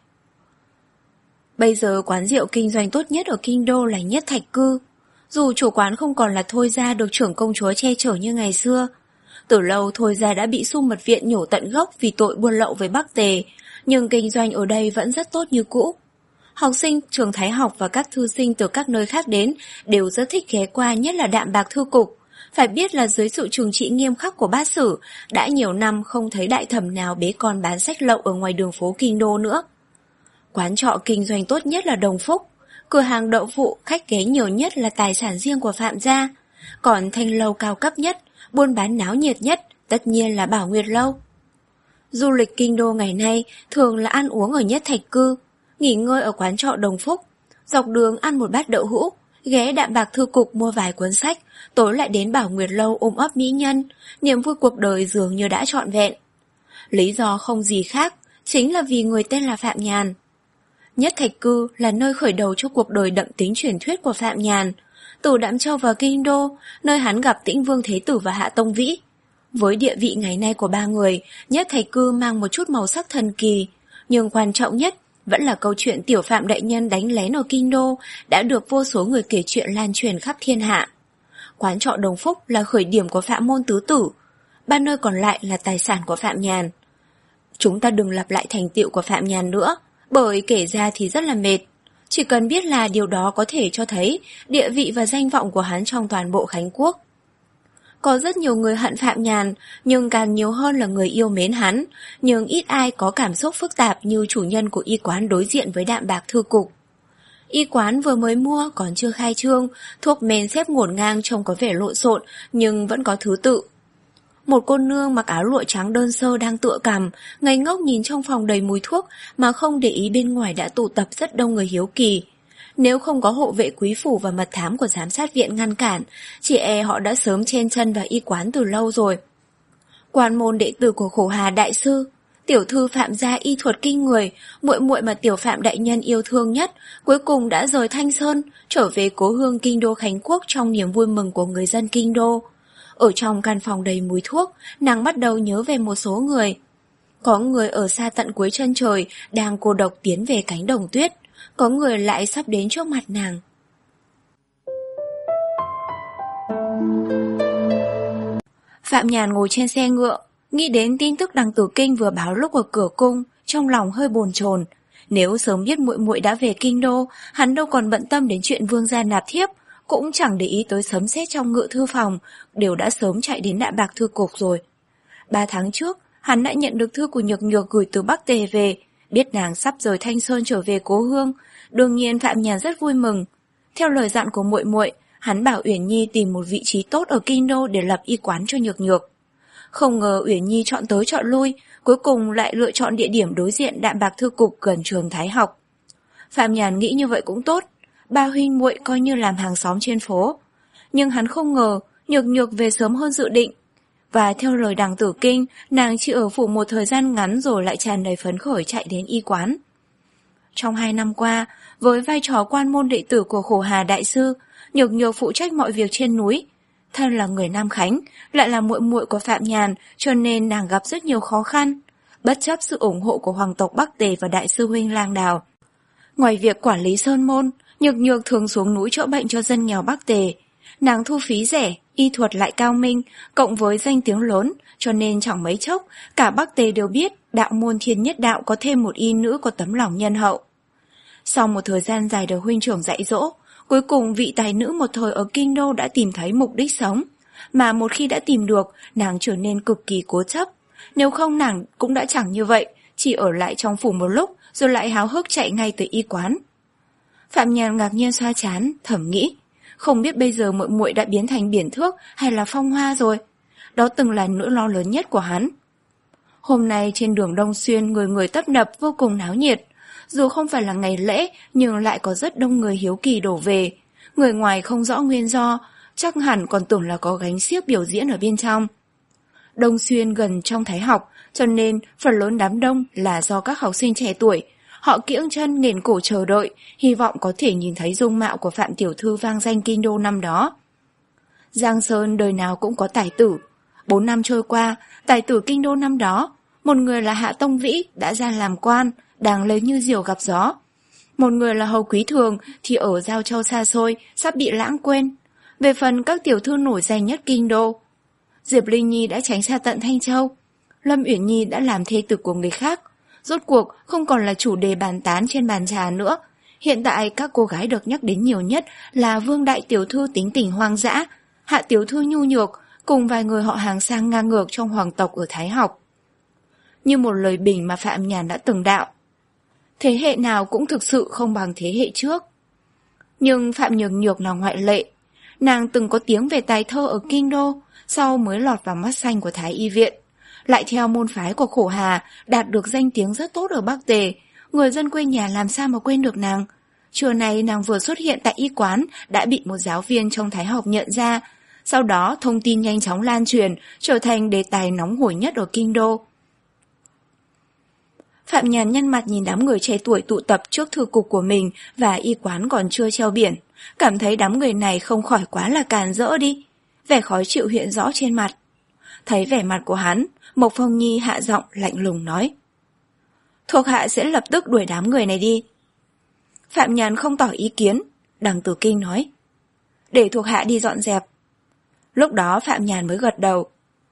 Bây giờ quán rượu kinh doanh tốt nhất ở kinh đô là Nhất Thạch Cư. Dù chủ quán không còn là Thôi Gia được trưởng công chúa che chở như ngày xưa, từ lâu Thôi Gia đã bị Xu Mật Viện nhổ tận gốc vì tội buôn lậu với Bắc Tề, nhưng kinh doanh ở đây vẫn rất tốt như cũ. Học sinh trường Thái học và các thư sinh từ các nơi khác đến đều rất thích ghé qua, nhất là Đạm Bạc Thư Cục. Phải biết là dưới sự trừng trị nghiêm khắc của bát sử, đã nhiều năm không thấy đại thẩm nào bế con bán sách lậu ở ngoài đường phố kinh đô nữa. Quán trọ kinh doanh tốt nhất là Đồng Phúc, cửa hàng đậu phụ khách ghé nhiều nhất là tài sản riêng của Phạm gia, còn thanh lâu cao cấp nhất, buôn bán náo nhiệt nhất tất nhiên là Bảo Nguyệt Lâu. Du lịch kinh đô ngày nay thường là ăn uống ở Nhất Thạch Cư, nghỉ ngơi ở quán trọ Đồng Phúc, dọc đường ăn một bát đậu hũ, ghé Đạm Bạc Thư Cục mua vài cuốn sách, tối lại đến Bảo Nguyệt Lâu ôm ấp mỹ nhân, niềm vui cuộc đời dường như đã trọn vẹn. Lý do không gì khác, chính là vì người tên là Phạm Nhàn. Nhất Thạch Cư là nơi khởi đầu cho cuộc đời đậm tính truyền thuyết của Phạm Nhàn, từ Đạm Châu vào kinh đô, nơi hắn gặp Tĩnh Vương Thế Tử và Hạ Tông Vĩ. Với địa vị ngày nay của ba người, Nhất Thạch Cư mang một chút màu sắc thần kỳ, nhưng quan trọng nhất vẫn là câu chuyện tiểu Phạm đại nhân đánh lén ở kinh đô đã được vô số người kể chuyện lan truyền khắp thiên hạ. Quán trọ Đồng Phúc là khởi điểm của Phạm môn tứ tử, ba nơi còn lại là tài sản của Phạm Nhàn. Chúng ta đừng lặp lại thành tựu của Phạm Nhàn nữa, bởi kể ra thì rất là mệt. Chỉ cần biết là điều đó có thể cho thấy địa vị và danh vọng của hắn trong toàn bộ Khánh Quốc. Có rất nhiều người hận Phạm Nhàn, nhưng càng nhiều hơn là người yêu mến hắn, nhưng ít ai có cảm xúc phức tạp như chủ nhân của y quán đối diện với Đạm Bạc Thư Cục. Y quán vừa mới mua, còn chưa khai trương, thuốc men xếp ngổn ngang trông có vẻ lộn xộn nhưng vẫn có thứ tự. Một cô nương mặc áo lụa trắng đơn sơ đang tựa cằm, ngây ngốc nhìn trong phòng đầy mùi thuốc mà không để ý bên ngoài đã tụ tập rất đông người hiếu kỳ. Nếu không có hộ vệ quý phủ và mật thám của giám sát viện ngăn cản, chỉ e họ đã sớm chen chân vào y quán từ lâu rồi. Quan môn đệ tử của Khổ Hà đại sư, tiểu thư Phạm gia y thuật kinh người, muội muội mà tiểu Phạm đại nhân yêu thương nhất, cuối cùng đã rời Thanh Sơn, trở về cố hương kinh đô Khánh Quốc trong niềm vui mừng của người dân kinh đô. Ở trong căn phòng đầy mùi thuốc, nàng bắt đầu nhớ về một số người. Có người ở xa tận cuối chân trời đang cô độc tiến về cánh đồng tuyết, có người lại sắp đến trước mặt nàng. Phạm Nhàn ngồi trên xe ngựa, nghĩ đến tin tức đằng Tử Kinh vừa báo lúc ở cửa cung, trong lòng hơi bồn chồn. Nếu sớm biết muội muội đã về kinh đô, hắn đâu còn bận tâm đến chuyện vương gia nạp thiếp, cũng chẳng để ý tới sấm sét trong ngự thư phòng, đều đã sớm chạy đến Đạm Bạc Thư Cục rồi. Ba tháng trước, hắn đã nhận được thư của Nhược Nhược gửi từ Bắc Tề về, biết nàng sắp rời Thanh Sơn trở về cố hương, đương nhiên Phạm Nhàn rất vui mừng. Theo lời dặn của muội muội, Hắn bảo Uyển Nhi tìm một vị trí tốt ở kinh đô để lập y quán cho Nhược Nhược. Không ngờ Uyển Nhi chọn tới chọn lui, cuối cùng lại lựa chọn địa điểm đối diện Đạm Bạc Thư Cục gần trường Thái học. Phạm Nhàn nghĩ như vậy cũng tốt, ba huynh muội coi như làm hàng xóm trên phố. Nhưng hắn không ngờ Nhược Nhược về sớm hơn dự định. Và theo lời Đằng Tử Kinh, nàng chỉ ở phủ một thời gian ngắn rồi lại tràn đầy phấn khởi chạy đến y quán. Trong hai năm qua, với vai trò quan môn đệ tử của Khổ Hà Đại Sư, Nhược Nhược phụ trách mọi việc trên núi. Thân là người Nam Khánh, lại là muội muội của Phạm Nhàn, cho nên nàng gặp rất nhiều khó khăn, bất chấp sự ủng hộ của hoàng tộc Bắc Tề và Đại sư huynh Lang Đào. Ngoài việc quản lý sơn môn, Nhược Nhược thường xuống núi chữa bệnh cho dân nghèo Bắc Tề. Nàng thu phí rẻ, y thuật lại cao minh, cộng với danh tiếng lớn, cho nên chẳng mấy chốc, cả Bắc Tề đều biết đạo môn Thiên Nhất Đạo có thêm một y nữ có tấm lòng nhân hậu. Sau một thời gian dài được huynh trưởng dạy dỗ, cuối cùng vị tài nữ một thời ở kinh đô đã tìm thấy mục đích sống, mà một khi đã tìm được, nàng trở nên cực kỳ cố chấp. Nếu không nàng cũng đã chẳng như vậy, chỉ ở lại trong phủ một lúc rồi lại háo hức chạy ngay tới y quán. Phạm Nhàn ngạc nhiên xoa trán, thầm nghĩ, không biết bây giờ muội muội đã biến thành Biển Thước hay là Phong Hoa rồi. Đó từng là nỗi lo lớn nhất của hắn. Hôm nay trên đường Đông Xuyên người người tấp nập vô cùng náo nhiệt. Dù không phải là ngày lễ nhưng lại có rất đông người hiếu kỳ đổ về. Người ngoài không rõ nguyên do, chắc hẳn còn tưởng là có gánh xiếc biểu diễn ở bên trong. Đông Xuyên gần trong Thái học, cho nên phần lớn đám đông là do các học sinh trẻ tuổi. Họ kiễng chân nghển cổ chờ đợi, hy vọng có thể nhìn thấy dung mạo của Phạm tiểu thư vang danh kinh đô năm đó. Giang Sơn đời nào cũng có tài tử. Bốn năm trôi qua, tài tử kinh đô năm đó, một người là Hạ Tông Vĩ đã ra làm quan, đang lấy như diều gặp gió. Một người là Hầu Quý Thường thì ở Giao Châu xa xôi, sắp bị lãng quên. Về phần các tiểu thư nổi danh nhất kinh đô, Diệp Linh Nhi đã tránh xa tận Thanh Châu, Lâm Uyển Nhi đã làm thê tử của người khác. Rốt cuộc không còn là chủ đề bàn tán trên bàn trà nữa. Hiện tại các cô gái được nhắc đến nhiều nhất là Vương đại tiểu thư tính tình hoang dã, Hạ tiểu thư nhu nhược, cùng vài người họ hàng sang ngang ngược trong hoàng tộc ở Thái học. Như một lời bình mà Phạm Nhàn đã từng đạo, thế hệ nào cũng thực sự không bằng thế hệ trước. Nhưng Phạm Nhược Nhược là ngoại lệ. Nàng từng có tiếng về tài thơ ở kinh đô, sau mới lọt vào mắt xanh của Thái y viện. Lại theo môn phái của Khổ Hà, đạt được danh tiếng rất tốt ở Bắc Tề. Người dân quê nhà làm sao mà quên được nàng. Trưa nay nàng vừa xuất hiện tại y quán đã bị một giáo viên trong Thái học nhận ra. Sau đó thông tin nhanh chóng lan truyền, trở thành đề tài nóng hổi nhất ở kinh đô. Phạm Nhàn nhăn mặt nhìn đám người trẻ tuổi tụ tập trước thư cục của mình và y quán còn chưa treo biển, cảm thấy đám người này không khỏi quá là càn rỡ đi. Vẻ khó chịu hiện rõ trên mặt. Thấy vẻ mặt của hắn, Mộc Phong Nhi hạ giọng lạnh lùng nói, thuộc hạ sẽ lập tức đuổi đám người này đi. Phạm Nhàn không tỏ ý kiến. Đằng Tử Kinh nói, để thuộc hạ đi dọn dẹp. Lúc đó Phạm Nhàn mới gật đầu.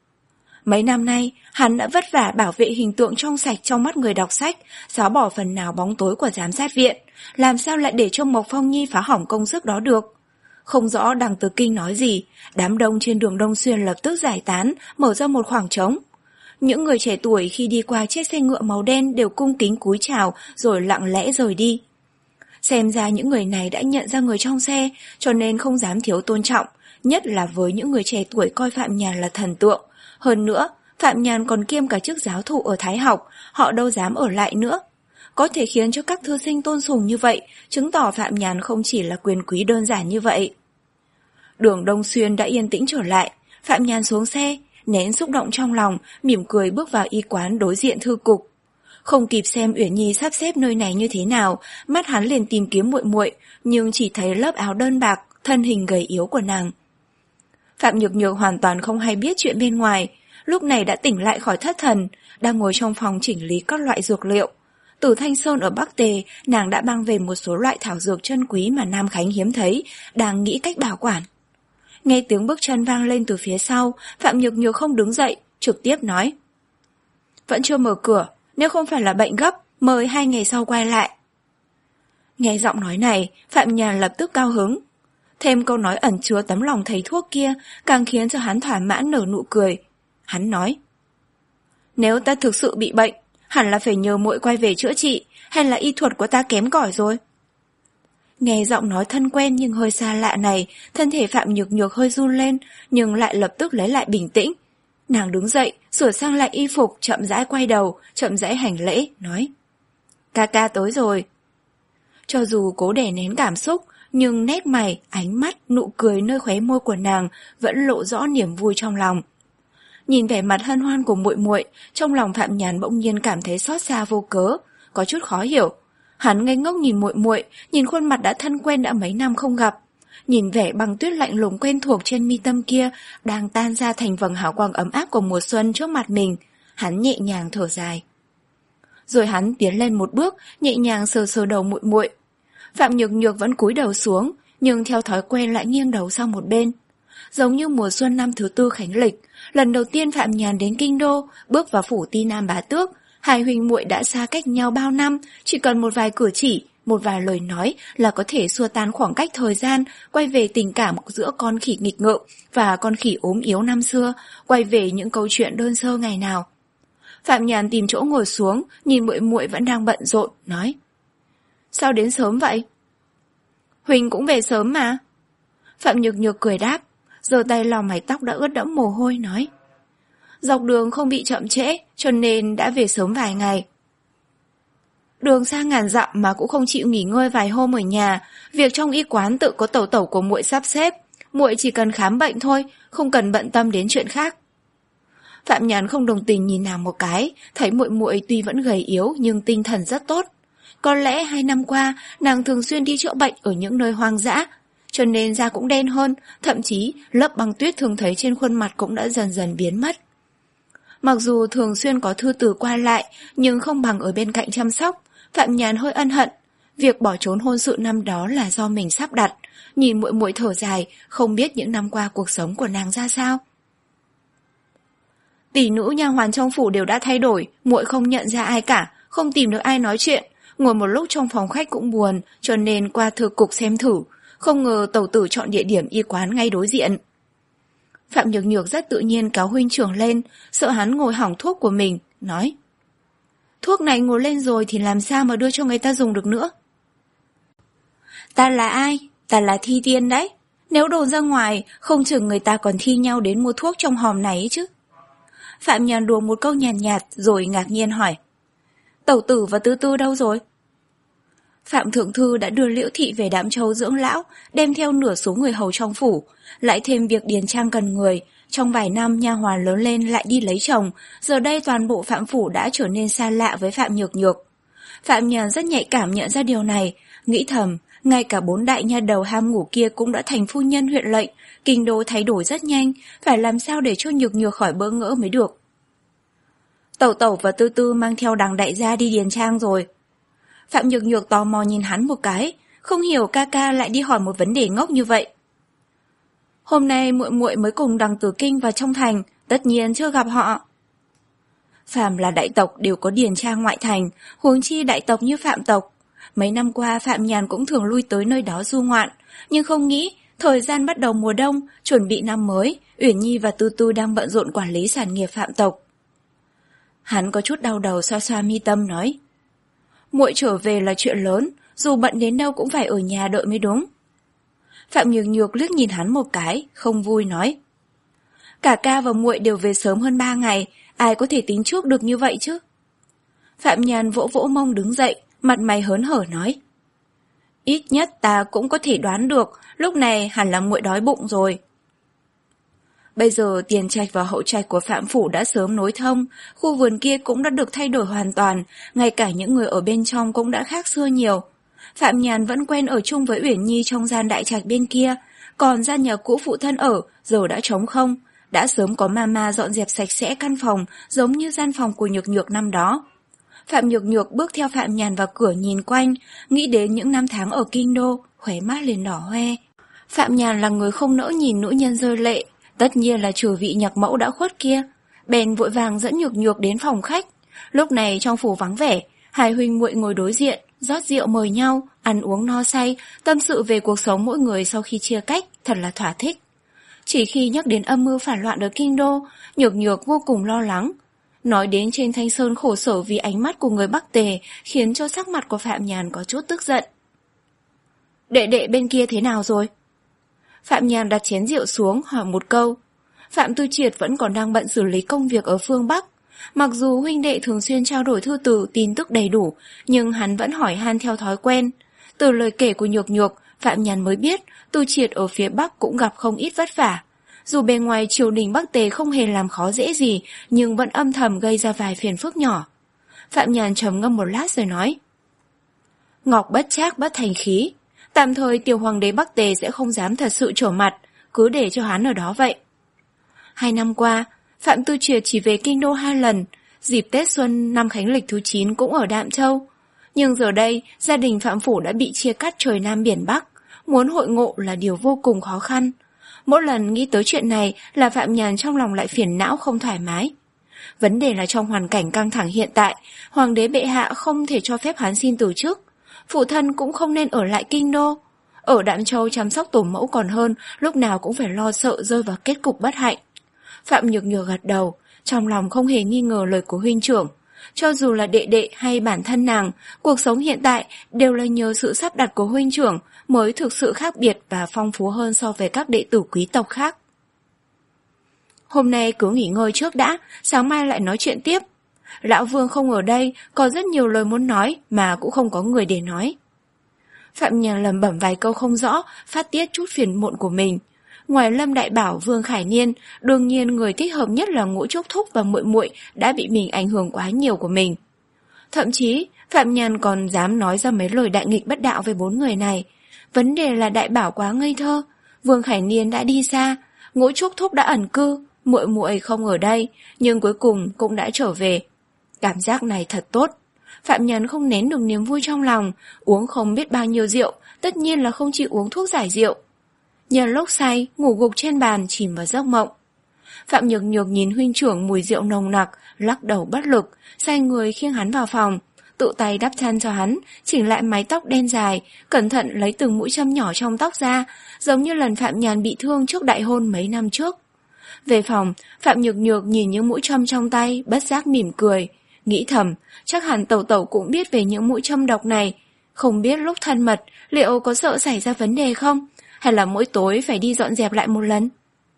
Mấy năm nay, hắn đã vất vả bảo vệ hình tượng trong sạch trong mắt người đọc sách, xóa bỏ phần nào bóng tối của giám sát viện, làm sao lại để cho Mộc Phong Nhi phá hỏng công sức đó được. Không rõ Đằng Tử Kinh nói gì, đám đông trên đường Đông Xuyên lập tức giải tán, mở ra một khoảng trống. Những người trẻ tuổi khi đi qua chiếc xe ngựa màu đen đều cung kính cúi chào rồi lặng lẽ rời đi. Xem ra những người này đã nhận ra người trong xe, cho nên không dám thiếu tôn trọng, nhất là với những người trẻ tuổi coi Phạm Nhàn là thần tượng. Hơn nữa, Phạm Nhàn còn kiêm cả chức giáo thụ ở Thái học, họ đâu dám ở lại nữa. Có thể khiến cho các thư sinh tôn sùng như vậy, chứng tỏ Phạm Nhàn không chỉ là quyền quý đơn giản như vậy. Đường Đông Xuyên đã yên tĩnh trở lại, Phạm Nhàn xuống xe, nén xúc động trong lòng, mỉm cười bước vào y quán đối diện thư cục. Không kịp xem Uyển Nhi sắp xếp nơi này như thế nào, mắt hắn liền tìm kiếm muội muội, nhưng chỉ thấy lớp áo đơn bạc, thân hình gầy yếu của nàng. Phạm Nhược Nhược hoàn toàn không hay biết chuyện bên ngoài, lúc này đã tỉnh lại khỏi thất thần, đang ngồi trong phòng chỉnh lý các loại dược liệu. Từ Thanh Sơn ở Bắc Tề, nàng đã mang về một số loại thảo dược chân quý mà Nam Khánh hiếm thấy, đang nghĩ cách bảo quản. Nghe tiếng bước chân vang lên từ phía sau, Phạm Nhược Nhược không đứng dậy, trực tiếp nói, vẫn chưa mở cửa, nếu không phải là bệnh gấp, mời hai ngày sau quay lại. Nghe giọng nói này, Phạm Nhàn lập tức cao hứng. Thêm câu nói ẩn chứa tấm lòng thầy thuốc kia càng khiến cho hắn thỏa mãn nở nụ cười. Hắn nói, nếu ta thực sự bị bệnh, hẳn là phải nhờ muội quay về chữa trị, hay là y thuật của ta kém cỏi rồi? Nghe giọng nói thân quen nhưng hơi xa lạ này, thân thể Phạm Nhược Nhược hơi run lên, nhưng lại lập tức lấy lại bình tĩnh. Nàng đứng dậy, sửa sang lại y phục, chậm rãi quay đầu, chậm rãi hành lễ, nói: Ca ca tới rồi. Cho dù cố đè nén cảm xúc, nhưng nét mày, ánh mắt, nụ cười nơi khóe môi của nàng vẫn lộ rõ niềm vui trong lòng. Nhìn vẻ mặt hân hoan của muội muội, trong lòng Phạm Nhàn bỗng nhiên cảm thấy xót xa vô cớ, có chút khó hiểu. Hắn ngây ngốc nhìn muội muội, nhìn khuôn mặt đã thân quen đã mấy năm không gặp, nhìn vẻ băng tuyết lạnh lùng quen thuộc trên mi tâm kia đang tan ra thành vầng hào quang ấm áp của mùa xuân trước mặt mình, hắn nhẹ nhàng thở dài. Rồi hắn tiến lên một bước, nhẹ nhàng sờ sờ đầu muội muội. Phạm Nhược Nhược vẫn cúi đầu xuống, nhưng theo thói quen lại nghiêng đầu sang một bên. Giống như mùa xuân năm thứ tư khánh lịch, lần đầu tiên Phạm Nhàn đến kinh đô, bước vào phủ Ti Nam Bá Tước, hai huynh muội đã xa cách nhau bao năm, chỉ cần một vài cử chỉ, một vài lời nói là có thể xua tan khoảng cách thời gian, quay về tình cảm giữa con khỉ nghịch ngợm và con khỉ ốm yếu năm xưa, quay về những câu chuyện đơn sơ ngày nào. Phạm Nhàn tìm chỗ ngồi xuống, nhìn muội muội vẫn đang bận rộn, nói: Sao đến sớm vậy? Huỳnh cũng về sớm mà. Phạm Nhược Nhược cười đáp, giơ tay lau mái tóc đã ướt đẫm mồ hôi, nói: Dọc đường không bị chậm trễ, cho nên đã về sớm vài ngày. Đường xa ngàn dặm mà cũng không chịu nghỉ ngơi vài hôm ở nhà, việc trong y quán tự có tẩu tẩu của muội sắp xếp, muội chỉ cần khám bệnh thôi, không cần bận tâm đến chuyện khác. Phạm Nhàn không đồng tình nhìn nàng một cái, thấy muội muội tuy vẫn gầy yếu nhưng tinh thần rất tốt. Có lẽ hai năm qua nàng thường xuyên đi chữa bệnh ở những nơi hoang dã, cho nên da cũng đen hơn, thậm chí lớp băng tuyết thường thấy trên khuôn mặt cũng đã dần dần biến mất. Mặc dù thường xuyên có thư từ qua lại, nhưng không bằng ở bên cạnh chăm sóc. Phạm Nhàn hơi ân hận, việc bỏ trốn hôn sự năm đó là do mình sắp đặt. Nhìn muội muội thở dài, không biết những năm qua cuộc sống của nàng ra sao. Tỷ nữ nha hoàn trong phủ đều đã thay đổi, muội không nhận ra ai cả, không tìm được ai nói chuyện. Ngồi một lúc trong phòng khách cũng buồn, cho nên qua thư cục xem thử. Không ngờ tẩu tử chọn địa điểm y quán ngay đối diện. Phạm Nhược Nhược rất tự nhiên kéo huynh trưởng lên, sợ hắn ngồi hỏng thuốc của mình, nói: Thuốc này ngồi lên rồi thì làm sao mà đưa cho người ta dùng được nữa. Ta là ai? Ta là Thi Tiên đấy. Nếu đồn ra ngoài, không chừng người ta còn thi nhau đến mua thuốc trong hòm này ấy chứ. Phạm Nhàn đùa một câu nhàn nhạt, nhạt rồi ngạc nhiên hỏi: Tẩu tử và Tư Tư đâu rồi? Phạm Thượng Thư đã đưa Liễu Thị về Đạm Châu dưỡng lão, đem theo nửa số người hầu trong phủ, lại thêm việc điền trang cần người. Trong vài năm nha hoàn lớn lên lại đi lấy chồng, giờ đây toàn bộ Phạm phủ đã trở nên xa lạ với Phạm Nhược Nhược. Phạm Nhàn rất nhạy cảm nhận ra điều này, nghĩ thầm, ngay cả bốn đại nha đầu ham ngủ kia cũng đã thành phu nhân huyện lệnh, kinh đô thay đổi rất nhanh, phải làm sao để cho Nhược Nhược khỏi bỡ ngỡ mới được. Tẩu tẩu và Tư Tư mang theo đằng đại gia đi điền trang rồi. Phạm Nhược Nhược tò mò nhìn hắn một cái, không hiểu ca ca lại đi hỏi một vấn đề ngốc như vậy. Hôm nay muội muội mới cùng đằng Tử Kinh vào trong thành, tất nhiên chưa gặp họ. Phàm là đại tộc đều có điền trang ngoại thành, huống chi đại tộc như Phạm tộc. Mấy năm qua Phạm Nhàn cũng thường lui tới nơi đó du ngoạn, nhưng không nghĩ thời gian bắt đầu mùa đông, chuẩn bị năm mới, Uyển Nhi và Tư Tư đang bận rộn quản lý sản nghiệp Phạm tộc. Hắn có chút đau đầu xoa xoa mi tâm nói: Muội trở về là chuyện lớn, dù bận đến đâu cũng phải ở nhà đợi mới đúng. Phạm Nhược Nhược liếc nhìn hắn một cái, không vui nói: Cả ca và muội đều về sớm hơn ba ngày, ai có thể tính trước được như vậy chứ? Phạm Nhàn vỗ vỗ mông đứng dậy, mặt mày hớn hở nói: Ít nhất ta cũng có thể đoán được, lúc này hẳn là muội đói bụng rồi. Bây giờ tiền trạch và hậu trạch của Phạm phủ đã sớm nối thông, khu vườn kia cũng đã được thay đổi hoàn toàn, ngay cả những người ở bên trong cũng đã khác xưa nhiều. Phạm Nhàn vẫn quen ở chung với Uyển Nhi trong gian đại trạch bên kia, còn gian nhà cũ phụ thân ở giờ đã trống không, đã sớm có mama dọn dẹp sạch sẽ căn phòng giống như gian phòng của Nhược Nhược năm đó. Phạm Nhược Nhược bước theo Phạm Nhàn vào cửa nhìn quanh, nghĩ đến những năm tháng ở kinh đô, khóe mắt liền đỏ hoe. Phạm Nhàn là người không nỡ nhìn nữ nhân rơi lệ, tất nhiên là trừ vị nhạc mẫu đã khuất kia. Bèn vội vàng dẫn Nhược Nhược đến phòng khách. Lúc này trong phủ vắng vẻ, hai huynh muội ngồi đối diện, rót rượu mời nhau, ăn uống no say, tâm sự về cuộc sống mỗi người sau khi chia cách, thật là thỏa thích. Chỉ khi nhắc đến âm mưu phản loạn ở kinh đô, Nhược Nhược vô cùng lo lắng. Nói đến trên Thanh Sơn khổ sở vì ánh mắt của người Bắc Tề khiến cho sắc mặt của Phạm Nhàn có chút tức giận. Đệ đệ bên kia thế nào rồi? Phạm Nhàn đặt chén rượu xuống hỏi một câu. Phạm Tu Triệt vẫn còn đang bận xử lý công việc ở phương Bắc. Mặc dù huynh đệ thường xuyên trao đổi thư từ tin tức đầy đủ, nhưng hắn vẫn hỏi han theo thói quen. Từ lời kể của Nhược Nhược, Phạm Nhàn mới biết Tu Triệt ở phía Bắc cũng gặp không ít vất vả. Dù bề ngoài triều đình Bắc Tề không hề làm khó dễ gì, nhưng vẫn âm thầm gây ra vài phiền phức nhỏ. Phạm Nhàn trầm ngâm một lát rồi nói. Ngọc bất trác bất thành khí. Tạm thời tiểu hoàng đế Bắc Tề sẽ không dám thật sự trở mặt, cứ để cho hắn ở đó vậy. Hai năm qua, Phạm Tu Triệt chỉ về kinh đô hai lần, dịp Tết Xuân năm Khánh Lịch thứ chín cũng ở Đạm Châu. Nhưng giờ đây, gia đình Phạm Phủ đã bị chia cắt trời Nam biển Bắc, muốn hội ngộ là điều vô cùng khó khăn. Mỗi lần nghĩ tới chuyện này là Phạm Nhàn trong lòng lại phiền não không thoải mái. Vấn đề là trong hoàn cảnh căng thẳng hiện tại, hoàng đế bệ hạ không thể cho phép hắn xin từ chức. Phụ thân cũng không nên ở lại kinh đô. Ở Đạm Châu chăm sóc tổ mẫu còn hơn, lúc nào cũng phải lo sợ rơi vào kết cục bất hạnh. Phạm Nhược Nhược gật đầu, trong lòng không hề nghi ngờ lời của huynh trưởng. Cho dù là đệ đệ hay bản thân nàng, cuộc sống hiện tại đều là nhờ sự sắp đặt của huynh trưởng mới thực sự khác biệt và phong phú hơn so với các đệ tử quý tộc khác. Hôm nay cứ nghỉ ngơi trước đã, sáng mai lại nói chuyện tiếp. Lão Vương không ở đây, có rất nhiều lời muốn nói mà cũng không có người để nói. Phạm Nhàn lẩm bẩm vài câu không rõ, phát tiết chút phiền muộn của mình. Ngoài Lâm Đại Bảo, Vương Khải Niên, đương nhiên người thích hợp nhất là Ngũ Trúc Thúc và muội muội đã bị mình ảnh hưởng quá nhiều của mình. Thậm chí, Phạm Nhàn còn dám nói ra mấy lời đại nghịch bất đạo với bốn người này. Vấn đề là Đại Bảo quá ngây thơ, Vương Khải Niên đã đi xa, Ngũ Trúc Thúc đã ẩn cư, muội muội không ở đây, nhưng cuối cùng cũng đã trở về. Cảm giác này thật tốt. Phạm Nhàn không nén được niềm vui trong lòng, uống không biết bao nhiêu rượu, tất nhiên là không chịu uống thuốc giải rượu. Nhân lúc say, ngủ gục trên bàn chìm vào giấc mộng. Phạm Nhược Nhược nhìn huynh trưởng mùi rượu nồng nặc, lắc đầu bất lực, sai người khiêng hắn vào phòng, tự tay đắp chăn cho hắn, chỉnh lại mái tóc đen dài, cẩn thận lấy từng mũi châm nhỏ trong tóc ra, giống như lần Phạm Nhàn bị thương trước đại hôn mấy năm trước. Về phòng, Phạm Nhược Nhược nhìn những mũi châm trong tay, bất giác mỉm cười, nghĩ thầm, chắc hẳn Tẩu Tẩu cũng biết về những mũi châm độc này, không biết lúc thân mật liệu có sợ xảy ra vấn đề không, hay là mỗi tối phải đi dọn dẹp lại một lần.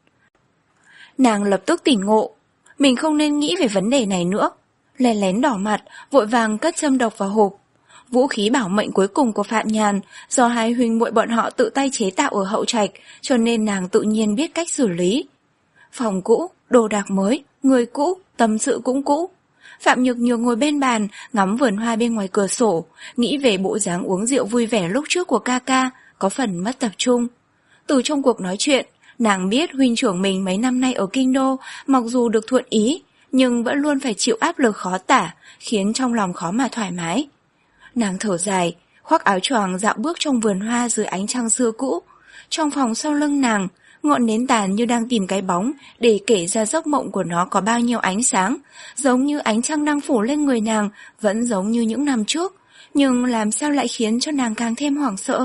Nàng lập tức tỉnh ngộ, mình không nên nghĩ về vấn đề này nữa, lén lén đỏ mặt, vội vàng cất châm độc vào hộp. Vũ khí bảo mệnh cuối cùng của Phạm Nhàn do hai huynh muội bọn họ tự tay chế tạo ở hậu trạch, cho nên nàng tự nhiên biết cách xử lý. Phòng cũ, đồ đạc mới, người cũ, tâm sự cũng cũ. Phạm Nhược Nhược ngồi bên bàn, ngắm vườn hoa bên ngoài cửa sổ, nghĩ về bộ dáng uống rượu vui vẻ lúc trước của ca ca, có phần mất tập trung. Từ trong cuộc nói chuyện, nàng biết huynh trưởng mình mấy năm nay ở kinh đô, mặc dù được thuận ý, nhưng vẫn luôn phải chịu áp lực khó tả, khiến trong lòng khó mà thoải mái. Nàng thở dài, khoác áo choàng dạo bước trong vườn hoa dưới ánh trăng xưa cũ. Trong phòng sau lưng nàng, ngọn nến tàn như đang tìm cái bóng để kể ra giấc mộng của nó có bao nhiêu ánh sáng, giống như ánh trăng đang phủ lên người nàng, vẫn giống như những năm trước, nhưng làm sao lại khiến cho nàng càng thêm hoảng sợ.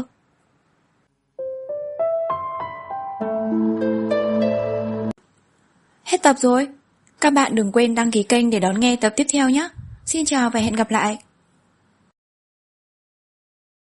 Hết tập rồi. Các bạn đừng quên đăng ký kênh để đón nghe tập tiếp theo nhé. Xin chào và hẹn gặp lại.